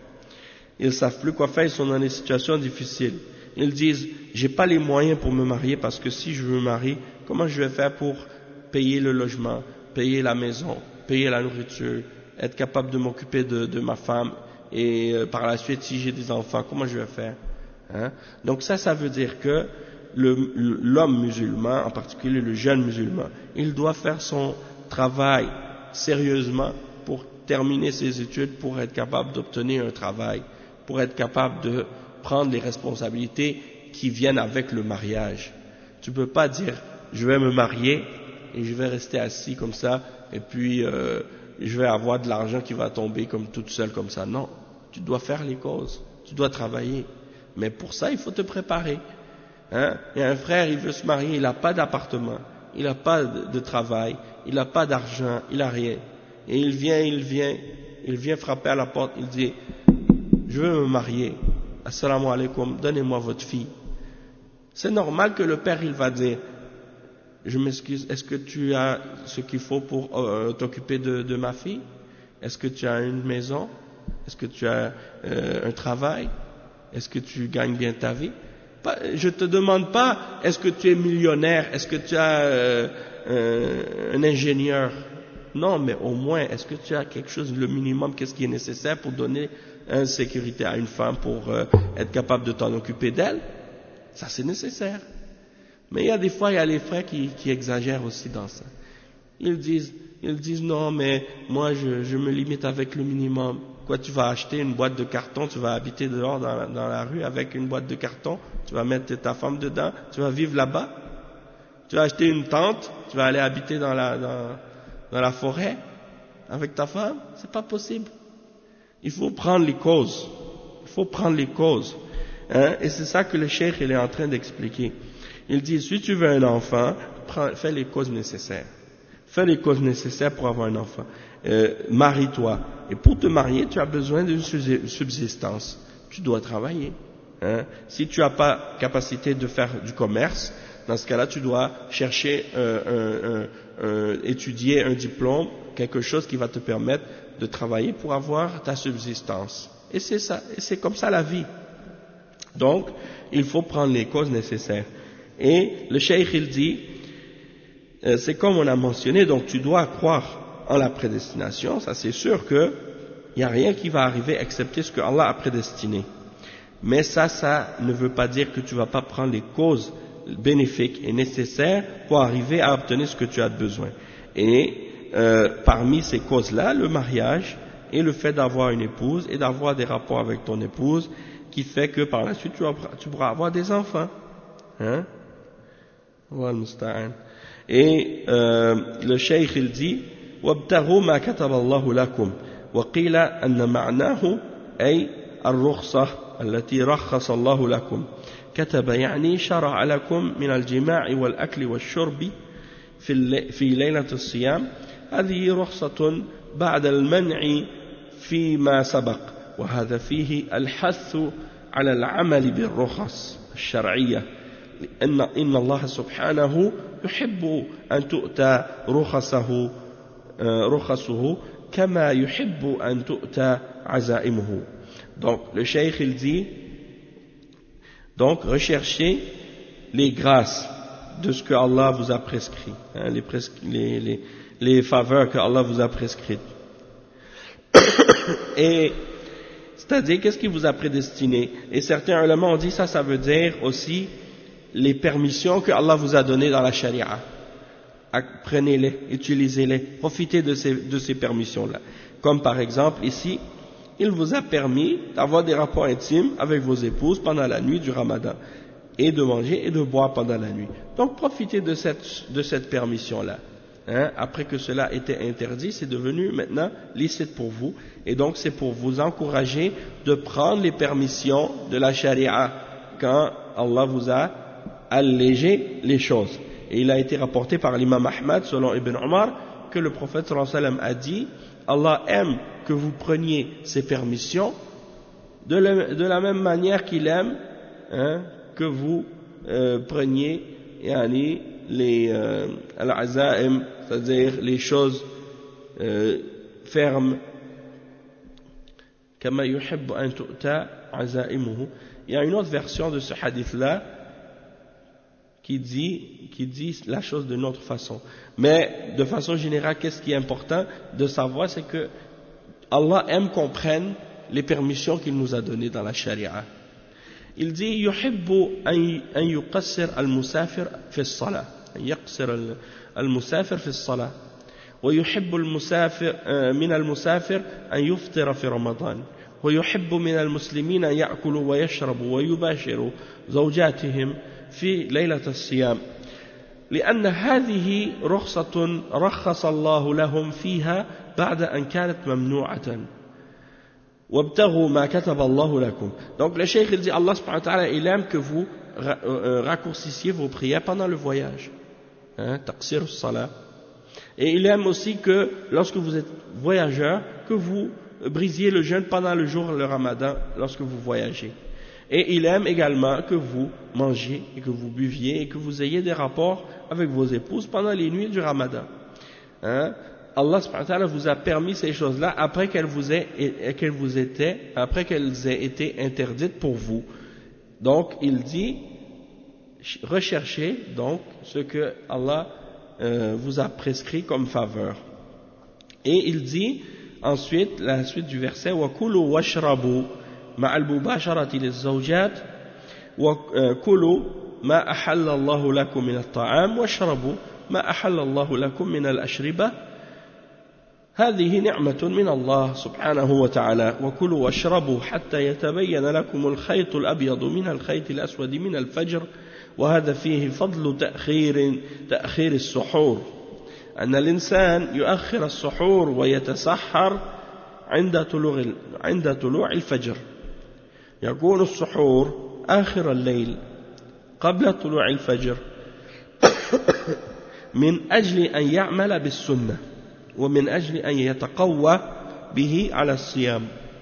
Ils savent plus quoi faire, ils sont dans des situations difficiles. Ils disent, j'ai pas les moyens pour me marier parce que si je me marie, comment je vais faire pour payer le logement, payer la maison, payer la nourriture, être capable de m'occuper de, de ma femme et euh, par la suite si j'ai des enfants, comment je vais faire, hein? Donc ça, ça veut dire que le, l'homme musulman, en particulier le jeune musulman, il doit faire son travail sérieusement pour terminer ses études, pour être capable d'obtenir un travail, pour être capable de prendre les responsabilités qui viennent avec le mariage. Tu peux pas dire je vais me marier et je vais rester assis comme ça et puis euh, je vais avoir de l'argent qui va tomber comme toute seule comme ça. Non, tu dois faire les causes, tu dois travailler. Mais pour ça, il faut te préparer. Hein? Il y a un frère, il veut se marier, il n'a pas d'appartement, il n'a pas de, de travail, il n'a pas d'argent, il n'a rien. Et il vient, il vient, il vient frapper à la porte, il dit je veux me marier. Assalamu alaikum, donnez-moi votre fille. C'est normal que le père, il va dire, je m'excuse, est-ce que tu as ce qu'il faut pour euh, t'occuper de, de ma fille? Est-ce que tu as une maison? Est-ce que tu as euh, un travail? Est-ce que tu gagnes bien ta vie? Pas, je te demande pas, est-ce que tu es millionnaire? Est-ce que tu as euh, euh, un ingénieur? Non, mais au moins, est-ce que tu as quelque chose, le minimum, qu'est-ce qui est nécessaire pour donner une sécurité à une femme pour euh, être capable de t'en occuper d'elle? Ça, c'est nécessaire. Mais il y a des fois, il y a les frères qui, qui exagèrent aussi dans ça. Ils disent, ils disent non, mais moi, je, je me limite avec le minimum. Quoi, tu vas acheter une boîte de carton, tu vas habiter dehors dans la, dans la rue avec une boîte de carton, tu vas mettre ta femme dedans, tu vas vivre là-bas. Tu vas acheter une tente, tu vas aller habiter dans la, dans, dans la forêt avec ta femme. C'est pas possible. Il faut prendre les causes. Il faut prendre les causes. Hein? Et c'est ça que le cheikh il est en train d'expliquer. Il dit, si tu veux un enfant, prends, fais les causes nécessaires. Fais les causes nécessaires pour avoir un enfant. Euh, marie-toi. Et pour te marier, tu as besoin d'une subsistance. Tu dois travailler. Hein? Si tu n'as pas capacité de faire du commerce, dans ce cas-là, tu dois chercher, euh, un, un, un, étudier un diplôme, quelque chose qui va te permettre de travailler pour avoir ta subsistance. Et c'est ça, et c'est comme ça la vie. Donc, il faut prendre les causes nécessaires. Et le cheikh il dit, euh, c'est comme on a mentionné, donc tu dois croire en la prédestination, ça c'est sûr que il n'y a rien qui va arriver excepté ce que Allah a prédestiné. Mais ça, ça ne veut pas dire que tu ne vas pas prendre les causes bénéfiques et nécessaires pour arriver à obtenir ce que tu as besoin. Et euh, parmi ces causes-là, le mariage et le fait d'avoir une épouse et d'avoir des rapports avec ton épouse qui fait que par la suite tu, vas, tu pourras avoir des enfants. Hein? Et euh, le cheikh il dit وابتغوا ما كتب الله لكم وقيل أن معناه أي الرخصة التي رخص الله لكم كتب يعني شرع لكم من الجماع والأكل والشرب في في ليلة الصيام هذه رخصة بعد المنع فيما سبق وهذا فيه الحث على العمل بالرخص الشرعية إن إن الله سبحانه يحب أن تؤتى رخصه رخصه كما يحب أن تؤتى عزائمه. Donc le cheikh il dit donc recherchez les grâces de ce que Allah vous a prescrit, hein, les, prescri les, les, les faveurs que Allah vous a prescrites. Et c'est-à-dire qu'est-ce qui vous a prédestiné? Et certains ulama ont dit ça, ça veut dire aussi les permissions que Allah vous a données dans la charia. Prenez-les, utilisez-les, profitez de ces, de ces permissions-là. Comme par exemple ici, il vous a permis d'avoir des rapports intimes avec vos épouses pendant la nuit du Ramadan et de manger et de boire pendant la nuit. Donc profitez de cette, de cette permission-là. Hein? Après que cela était interdit, c'est devenu maintenant licite pour vous. Et donc c'est pour vous encourager de prendre les permissions de la charia quand Allah vous a allégé les choses. Et il a été rapporté par l'imam Ahmad, selon Ibn Omar, que le prophète sallallahu alayhi wa sallam a dit, Allah aime que vous preniez ces permissions de la, de la même manière qu'il aime hein, que vous euh, preniez yani, les euh, al-azaim, c'est-à-dire les choses euh, fermes. كما يحب أن تؤتى عزائمه. Il y a une autre version de ce hadith-là qui dit, qui dit la chose d'une autre façon. Mais de façon générale, qu'est-ce qui est important de savoir, c'est que Allah aime qu'on prenne les permissions qu'il nous a données dans la charia. Il dit يحب أن يقصر المسافر في الصلاة يقصر المسافر في الصلاة ويحب المسافر من المسافر أن يفطر في رمضان ويحب من المسلمين أن يأكلوا ويشربوا ويباشروا زوجاتهم في ليلة الصيام لأن هذه رخصة رخص الله لهم فيها بعد أن كانت ممنوعة وابتغوا ما كتب الله لكم. Donc le cheikh il dit Allah subhanahu wa ta'ala il aime que vous raccourcissiez vos prières pendant le voyage, hein, taqsir as-salat. Et il aime aussi que lorsque vous êtes voyageur que vous brisiez le jeûne pendant le jour le ramadan lorsque vous voyagez. Et il aime également que vous mangiez et que vous buviez et que vous ayez des rapports avec vos épouses pendant les nuits du ramadan, hein. Allah subhanahu wa ta'ala vous a permis ces choses-là après qu'elles vous aient, qu'elles vous étaient, après qu'elles aient été interdites pour vous. Donc, il dit, recherchez donc ce que Allah euh, vous a prescrit comme faveur. Et il dit, ensuite, la suite du verset, وَكُلُوا وَاشْرَبُوا مَعَ الْمُبَاشَرَةِ لِلزَّوْجَاتِ وَكُلُوا مَا أَحَلَّ اللَّهُ لَكُم مِنَ الطَّعَامِ وَاشْرَبُوا مَا أَحَلَّ اللَّهُ لَكُم مِنَ الْأَشْرِبَةِ هذه نعمة من الله سبحانه وتعالى وكلوا واشربوا حتى يتبين لكم الخيط الأبيض من الخيط الأسود من الفجر وهذا فيه فضل تأخير تأخير السحور أن الإنسان يؤخر السحور ويتسحر عند طلوع عند طلوع الفجر يكون السحور آخر الليل قبل طلوع الفجر من أجل أن يعمل بالسنة ومن أجل أن يتقوى به على الصيام.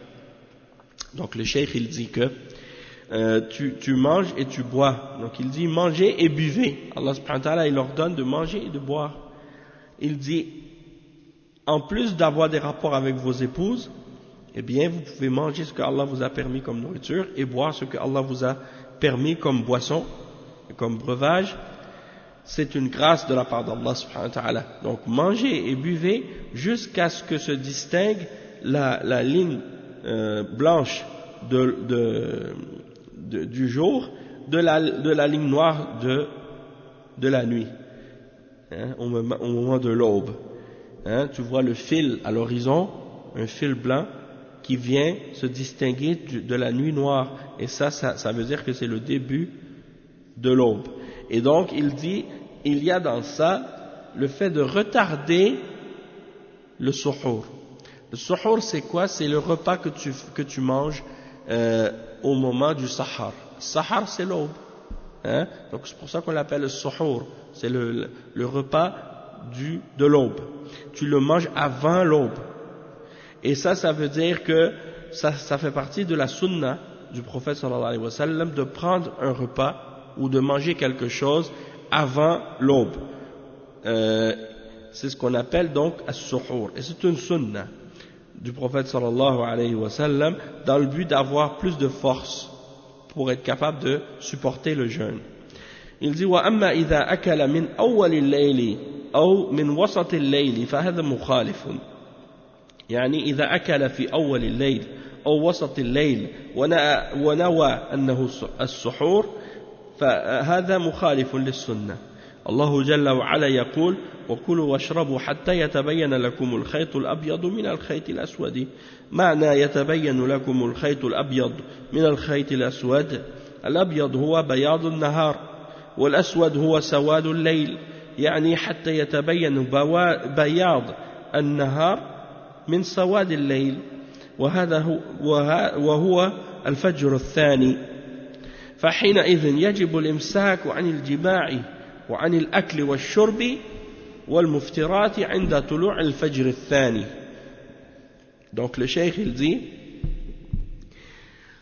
Donc le cheikh il dit que euh, tu, tu manges et tu bois. Donc il dit mangez et buvez. Allah subhanahu wa ta'ala il ordonne de manger et de boire. Il dit en plus d'avoir des rapports avec vos épouses, eh bien vous pouvez manger ce que Allah vous a permis comme nourriture et boire ce que Allah vous a permis comme boisson, comme breuvage. C'est une grâce de la part d'Allah subhanahu wa ta'ala. Donc mangez et buvez jusqu'à ce que se distingue la, la ligne euh, blanche de, de, de, du jour de la, de la ligne noire de, de la nuit, hein, au, moment, au moment de l'aube. Hein, tu vois le fil à l'horizon, un fil blanc qui vient se distinguer du, de la nuit noire. Et ça, ça, ça veut dire que c'est le début de l'aube. Et donc, il dit, il y a dans ça le fait de retarder le suhour. Le suhour, c'est quoi? C'est le repas que tu, que tu manges euh, au moment du sahar. Sahar, c'est l'aube. Hein? Donc, c'est pour ça qu'on l'appelle le suhour. C'est le, le, le repas du, de l'aube. Tu le manges avant l'aube. Et ça, ça veut dire que ça, ça fait partie de la sunna du prophète sallallahu alayhi wa sallam de prendre un repas ou de manger quelque chose avant l'aube. Euh, c'est ce qu'on appelle donc as-suhour. Et c'est une sunna du prophète sallallahu alayhi wa sallam dans le but d'avoir plus de force pour être capable de supporter le jeûne. Il dit وَأَمَّا إِذَا أَكَلَ مِنْ أَوَّلِ اللَّيْلِ أو من وسط الليل فهذا مخالف. يعني إذا أكل في أول الليل أو وسط الليل ونوى أنه السحور فهذا مخالف للسنة. الله جل وعلا يقول وكلوا واشربوا حتى يتبين لكم الخيط الأبيض من الخيط الأسود. معنى يتبين لكم الخيط الأبيض من الخيط الأسود الأبيض هو بياض النهار والأسود هو سواد الليل يعني حتى يتبين بياض النهار من سواد الليل وهذا هو وهو الفجر الثاني. فحينئذ يجب الإمساك عن الجماع وعن الأكل والشرب والمفترات عند طلوع الفجر الثاني. Donc le cheikh il dit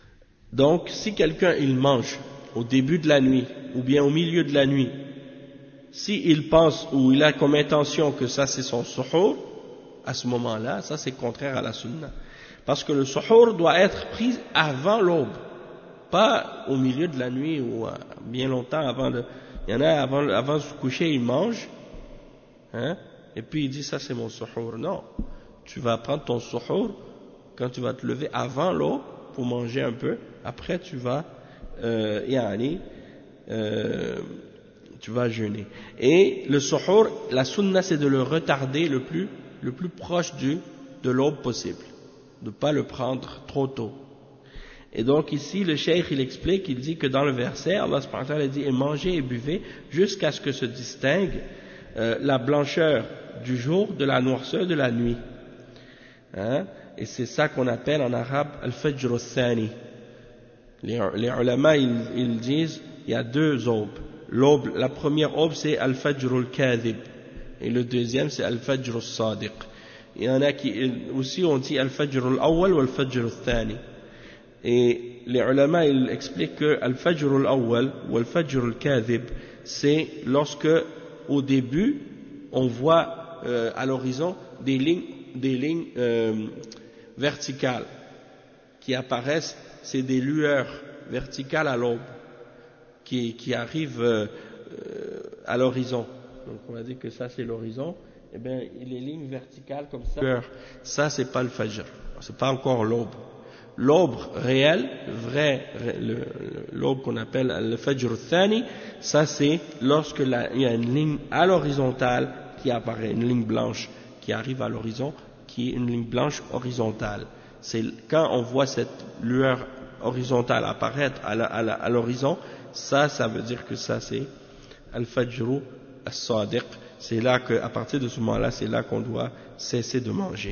Donc, si quelqu'un il mange au début de la nuit ou bien au milieu de la nuit, s'il pense ou il a comme intention que ça c'est son suhour, à ce moment-là, ça c'est contraire à la sunna. Parce que le suhour doit être pris avant l'aube, pas au milieu de la nuit ou bien longtemps avant de... Il y en a avant, avant de se coucher, il mange, hein, et puis il dit ça c'est mon suhour. Non, tu vas prendre ton suhour quand tu vas te lever avant l'aube pour manger un peu, après tu vas euh, yani, euh, tu vas jeûner. Et le suhour, la sunna c'est de le retarder le plus, le plus proche du, de l'aube possible, de ne pas le prendre trop tôt. Et donc ici le cheikh il explique, il dit que dans le verset Allah subhanahu wa ta'ala dit et mangez et buvez jusqu'à ce que se distingue euh, la blancheur du jour de la noirceur de la nuit, hein? Et c'est ça qu'on appelle en arabe al-fajr al-thani. Les, les ulama ils, ils disent il y a deux aubes. L'aube, la première aube c'est al-fajr al-kadhib et le deuxième c'est al-fajr al-sadiq. Il y en a qui aussi on dit al-fajr al-awwal ou al-fajr al-thani. Et les ulama ils expliquent que al-fajr al-awwal ou al-fajr al-kadhib c'est lorsque au début on voit euh, à l'horizon des lignes des lignes euh, verticales qui apparaissent, c'est des lueurs verticales à l'aube qui, qui arrivent euh, à l'horizon. Donc on va dire que ça c'est l'horizon, et bien les lignes verticales comme ça, ça c'est pas le fajr, c'est pas encore l'aube. L'aube réelle, vrai, l'aube qu'on appelle le fajr thani, ça c'est lorsque la, il y a une ligne à l'horizontale qui apparaît, une ligne blanche qui arrive à l'horizon, qui est une ligne blanche horizontale. C'est quand on voit cette lueur horizontale apparaître à l'horizon, ça, ça veut dire que ça c'est al-fajr as-sadiq. C'est là que, à partir de ce moment-là, c'est là qu'on doit cesser de manger.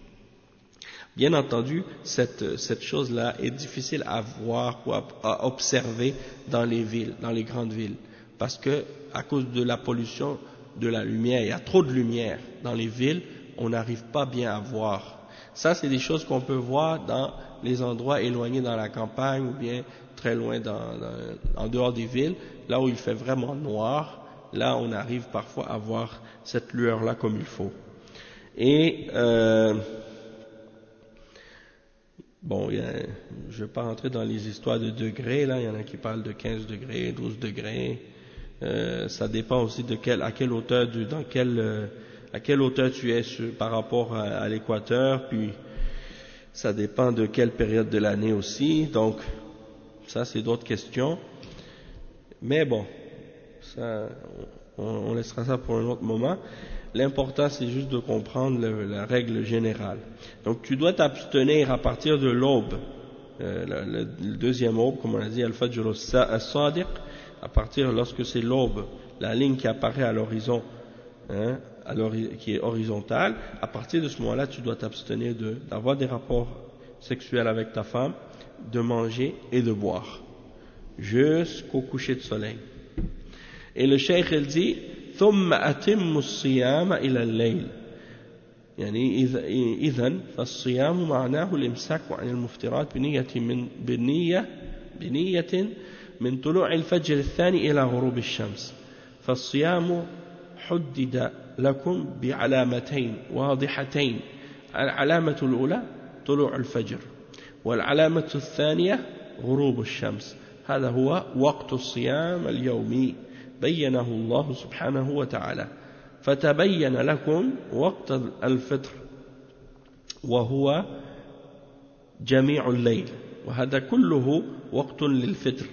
Bien entendu, cette, cette chose-là est difficile à voir ou à, à observer dans les villes, dans les grandes villes, parce que à cause de la pollution de la lumière, il y a trop de lumière dans les villes, on n'arrive pas bien à voir. Ça, c'est des choses qu'on peut voir dans les endroits éloignés dans la campagne ou bien très loin dans, dans, en dehors des villes, là où il fait vraiment noir, là on arrive parfois à voir cette lueur-là comme il faut. Et euh, bon, il y a, je ne vais pas rentrer dans les histoires de degrés, là, il y en a qui parlent de quinze degrés, douze degrés, euh, ça dépend aussi de quelle, à quelle hauteur, de, dans quelle, euh, à quelle hauteur tu es sur, par rapport à, à l'équateur, puis ça dépend de quelle période de l'année aussi, donc ça c'est d'autres questions, mais bon, ça, on, on laissera ça pour un autre moment. L'important c'est juste de comprendre le, la règle générale. Donc tu dois t'abstenir à partir de l'aube, euh, le, le, le deuxième aube, comme on a dit, al-fajr as-sadiq, à partir lorsque c'est l'aube, la ligne qui apparaît à l'horizon, hein, à qui est horizontale, à partir de ce moment-là tu dois t'abstenir de, d'avoir des rapports sexuels avec ta femme, de manger et de boire, jusqu'au coucher de soleil. Et le cheikh il dit ثم أتم الصيام إلى الليل يعني إذن فالصيام معناه الإمساك عن المفطرات بنية من بنية بنية من طلوع الفجر الثاني إلى غروب الشمس. فالصيام حدد لكم بعلامتين واضحتين، العلامة الأولى طلوع الفجر والعلامة الثانية غروب الشمس. هذا هو وقت الصيام اليومي بينه الله سبحانه وتعالى. فتبين لكم وقت الفطر وهو جميع الليل، وهذا كله وقت للفطر.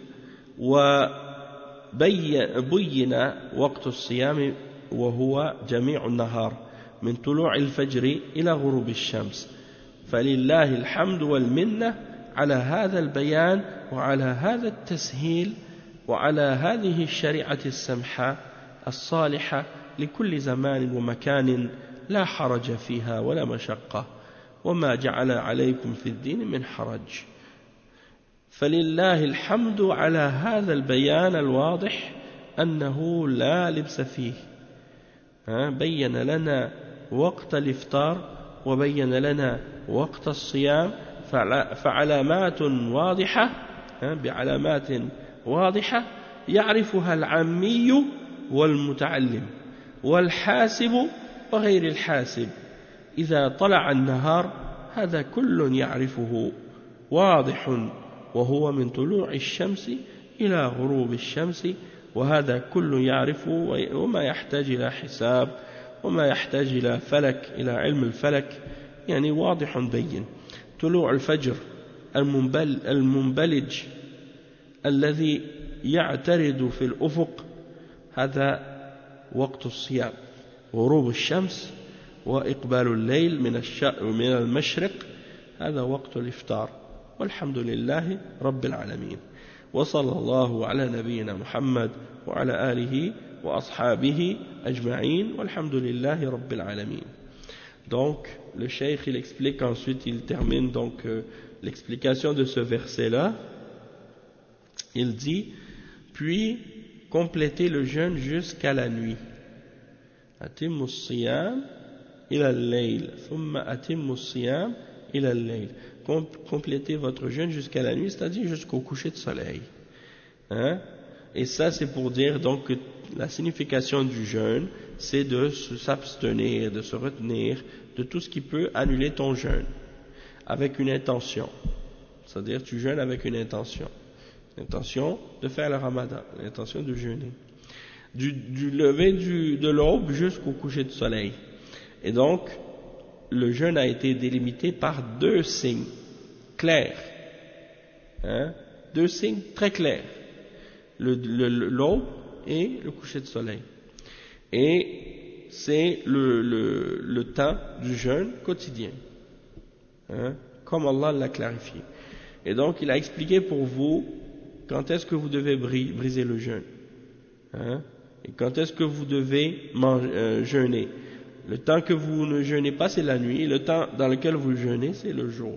وبين وقت الصيام وهو جميع النهار من طلوع الفجر إلى غروب الشمس. فلله الحمد والمنة على هذا البيان وعلى هذا التسهيل وعلى هذه الشريعة السمحة الصالحة لكل زمان ومكان لا حرج فيها ولا مشقة وما جعل عليكم في الدين من حرج. فلله الحمد على هذا البيان الواضح أنه لا لبس فيه. بين لنا وقت الإفطار وبين لنا وقت الصيام فعلامات واضحة بعلامات واضحة يعرفها العامي والمتعلم والحاسب وغير الحاسب إذا طلع النهار هذا كل يعرفه واضح وهو من طلوع الشمس إلى غروب الشمس وهذا كل يعرفه وما يحتاج إلى حساب وما يحتاج إلى فلك إلى علم الفلك يعني واضح بين. طلوع الفجر المنبل المنبلج الذي يعترض في الأفق هذا وقت الصيام. غروب الشمس وإقبال الليل من من المشرق هذا وقت الإفطار. والحمد لله رب العالمين. وصلى الله على نبينا محمد وعلى آله وأصحابه أجمعين والحمد لله رب العالمين. Donc le cheikh il explique ensuite, il termine donc euh, l'explication de ce verset là. Il dit puis complétez le jeûne jusqu'à la nuit. Atimmu as-siyam ila al-layl thumma atimmu as-siyam ila al-layl. Complétez votre jeûne jusqu'à la nuit, c'est-à-dire jusqu'au coucher de soleil. Hein? Et ça c'est pour dire donc que la signification du jeûne c'est de s'abstenir, de se retenir de tout ce qui peut annuler ton jeûne avec une intention. C'est-à-dire tu jeûnes avec une intention. L'intention de faire le ramadan, l'intention de jeûner. Du, du lever du, de l'aube jusqu'au coucher du soleil. Et donc, le jeûne a été délimité par deux signes clairs. Hein? Deux signes très clairs. Le, le, l'aube et le coucher de soleil. Et c'est le, le, le temps du jeûne quotidien. Hein? Comme Allah l'a clarifié. Et donc, il a expliqué pour vous quand est-ce que vous devez briser le jeûne. Hein? Et quand est-ce que vous devez manger, euh, jeûner. Le temps que vous ne jeûnez pas, c'est la nuit. Et le temps dans lequel vous jeûnez, c'est le jour.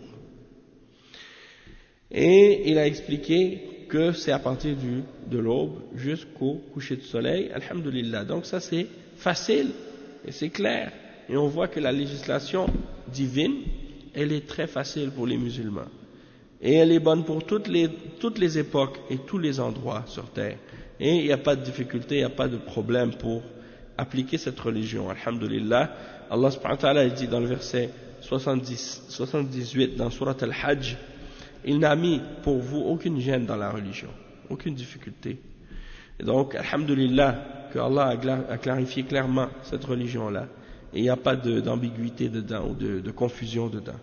Et il a expliqué que c'est à partir du, de l'aube jusqu'au coucher de soleil. Alhamdulillah. Donc ça c'est facile et c'est clair. Et on voit que la législation divine, elle est très facile pour les musulmans. Et elle est bonne pour toutes les, toutes les époques et tous les endroits sur terre. Et il n'y a pas de difficulté, il n'y a pas de problème pour appliquer cette religion. Alhamdulillah. Allah subhanahu wa ta'ala dit dans le verset soixante-dix, soixante-dix-huit dans Surat Al-Hajj, il n'a mis pour vous aucune gêne dans la religion, aucune difficulté. Et donc, alhamdulillah, que Allah a clarifié clairement cette religion-là. Et il n'y a pas de, d'ambiguïté dedans ou de, de confusion dedans.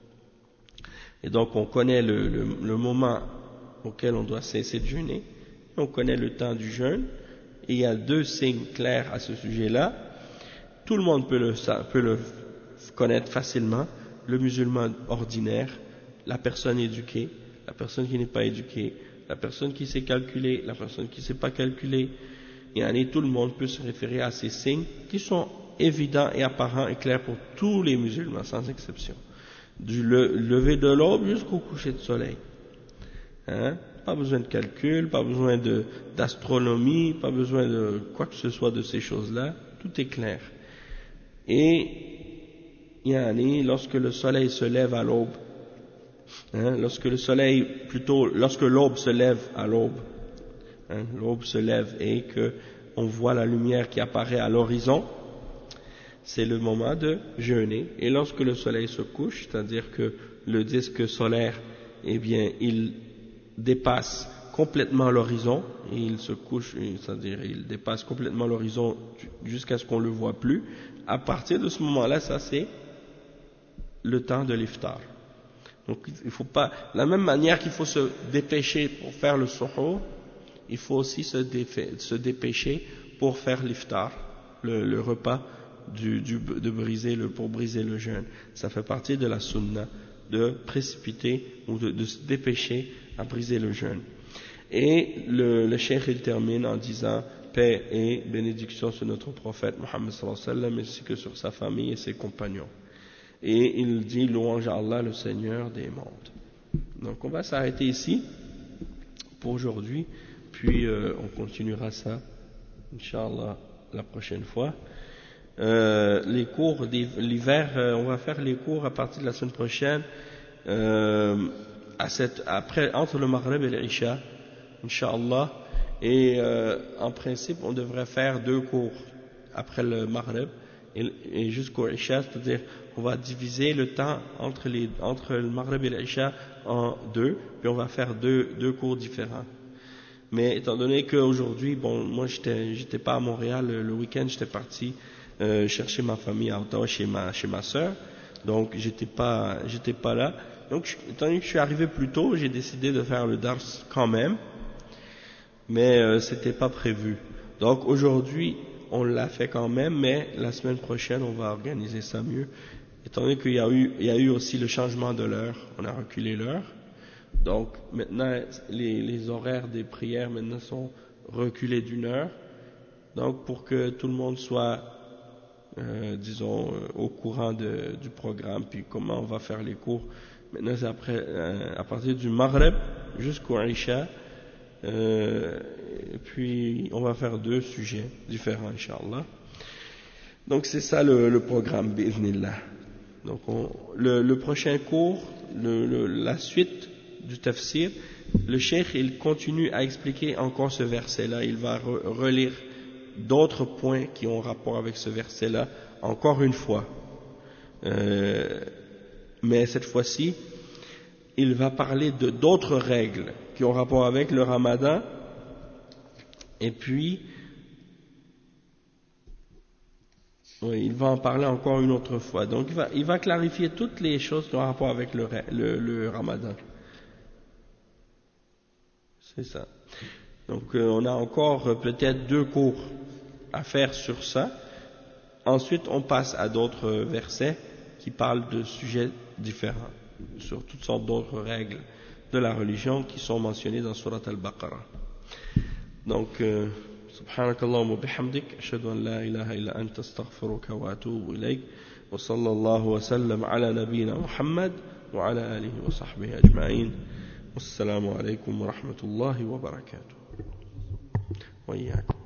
Et donc, on connaît le, le, le moment auquel on doit cesser de jeûner. On connaît le temps du jeûne. Et il y a deux signes clairs à ce sujet-là. Tout le monde peut le, peut le connaître facilement. Le musulman ordinaire, la personne éduquée, la personne qui n'est pas éduquée, la personne qui sait calculer, la personne qui ne sait pas calculer. Et tout le monde peut se référer à ces signes qui sont évidents et apparents et clairs pour tous les musulmans, sans exception. Du lever de l'aube jusqu'au coucher de soleil. Hein? Pas besoin de calcul, pas besoin de, d'astronomie, pas besoin de quoi que ce soit de ces choses-là. Tout est clair. Et yani, lorsque le soleil se lève à l'aube, hein, lorsque le soleil, plutôt, lorsque l'aube se lève à l'aube, hein, l'aube se lève et que on voit la lumière qui apparaît à l'horizon, c'est le moment de jeûner. Et lorsque le soleil se couche, c'est-à-dire que le disque solaire, eh bien, il dépasse complètement l'horizon, et il se couche, c'est-à-dire il dépasse complètement l'horizon jusqu'à ce qu'on le voit plus. À partir de ce moment-là, ça c'est le temps de l'iftar. Donc il faut pas, de la même manière qu'il faut se dépêcher pour faire le suhour, il faut aussi se, défait, se dépêcher pour faire l'iftar, le, le repas du, du, de briser le, pour briser le jeûne. Ça fait partie de la sunna de précipiter ou de, de se dépêcher à briser le jeûne. Et le, le cheikh il termine en disant paix et bénédiction sur notre prophète Mohammed sallallahu alayhi wa sallam ainsi que sur sa famille et ses compagnons. Et il dit louange à Allah le Seigneur des mondes. Donc on va s'arrêter ici pour aujourd'hui, puis euh, on continuera ça Inch'Allah la prochaine fois. Euh, les cours d'hiver, euh, on va faire les cours à partir de la semaine prochaine. Euh, à cette, après, entre le Maghreb et l'Isha, Inch'Allah, et euh, en principe, on devrait faire deux cours après le Maghreb et, et jusqu'au Isha, c'est-à-dire on va diviser le temps entre, les, entre le Maghreb et l'Isha en deux, puis on va faire deux, deux cours différents. Mais étant donné qu'aujourd'hui, bon, moi j'étais, j'étais pas à Montréal le, le week-end, j'étais parti euh, chercher ma famille à Ottawa chez ma, chez ma sœur, donc j'étais pas, j'étais pas là. Donc, étant donné que je suis arrivé plus tôt, j'ai décidé de faire le dars quand même, mais euh, c'était pas prévu. Donc aujourd'hui, on l'a fait quand même, mais la semaine prochaine, on va organiser ça mieux. Étant donné qu'il y a eu, il y a eu aussi le changement de l'heure, on a reculé l'heure. Donc maintenant, les, les horaires des prières maintenant sont reculés d'une heure. Donc pour que tout le monde soit, euh, disons, euh, au courant de, du programme, puis comment on va faire les cours. Maintenant c'est après, euh, à partir du Maghreb jusqu'au Isha. Euh, et puis on va faire deux sujets différents, Inch'Allah. Donc c'est ça le, le programme, bi'idhnillah. Donc on, le, le prochain cours, le, le, la suite du tafsir, le cheikh il continue à expliquer encore ce verset-là. Il va re, relire d'autres points qui ont rapport avec ce verset-là encore une fois. Euh, mais cette fois-ci, il va parler de d'autres règles qui ont rapport avec le Ramadan, et puis oui, il va en parler encore une autre fois. Donc il va, il va clarifier toutes les choses qui ont rapport avec le, le, le Ramadan. C'est ça. Donc euh, on a encore euh, peut-être deux cours à faire sur ça. Ensuite on passe à d'autres versets qui parlent de sujets différents, sur toutes sortes d'autres règles de la religion qui sont mentionnées dans Surat Al-Baqarah. Donc, euh, سبحانك اللهم وبحمدك أشهد أن لا إله إلا أنت أستغفرك وأتوب إليك وصلى الله وسلم على نبينا محمد وعلى آله وصحبه أجمعين والسلام عليكم ورحمة الله وبركاته وإياكم.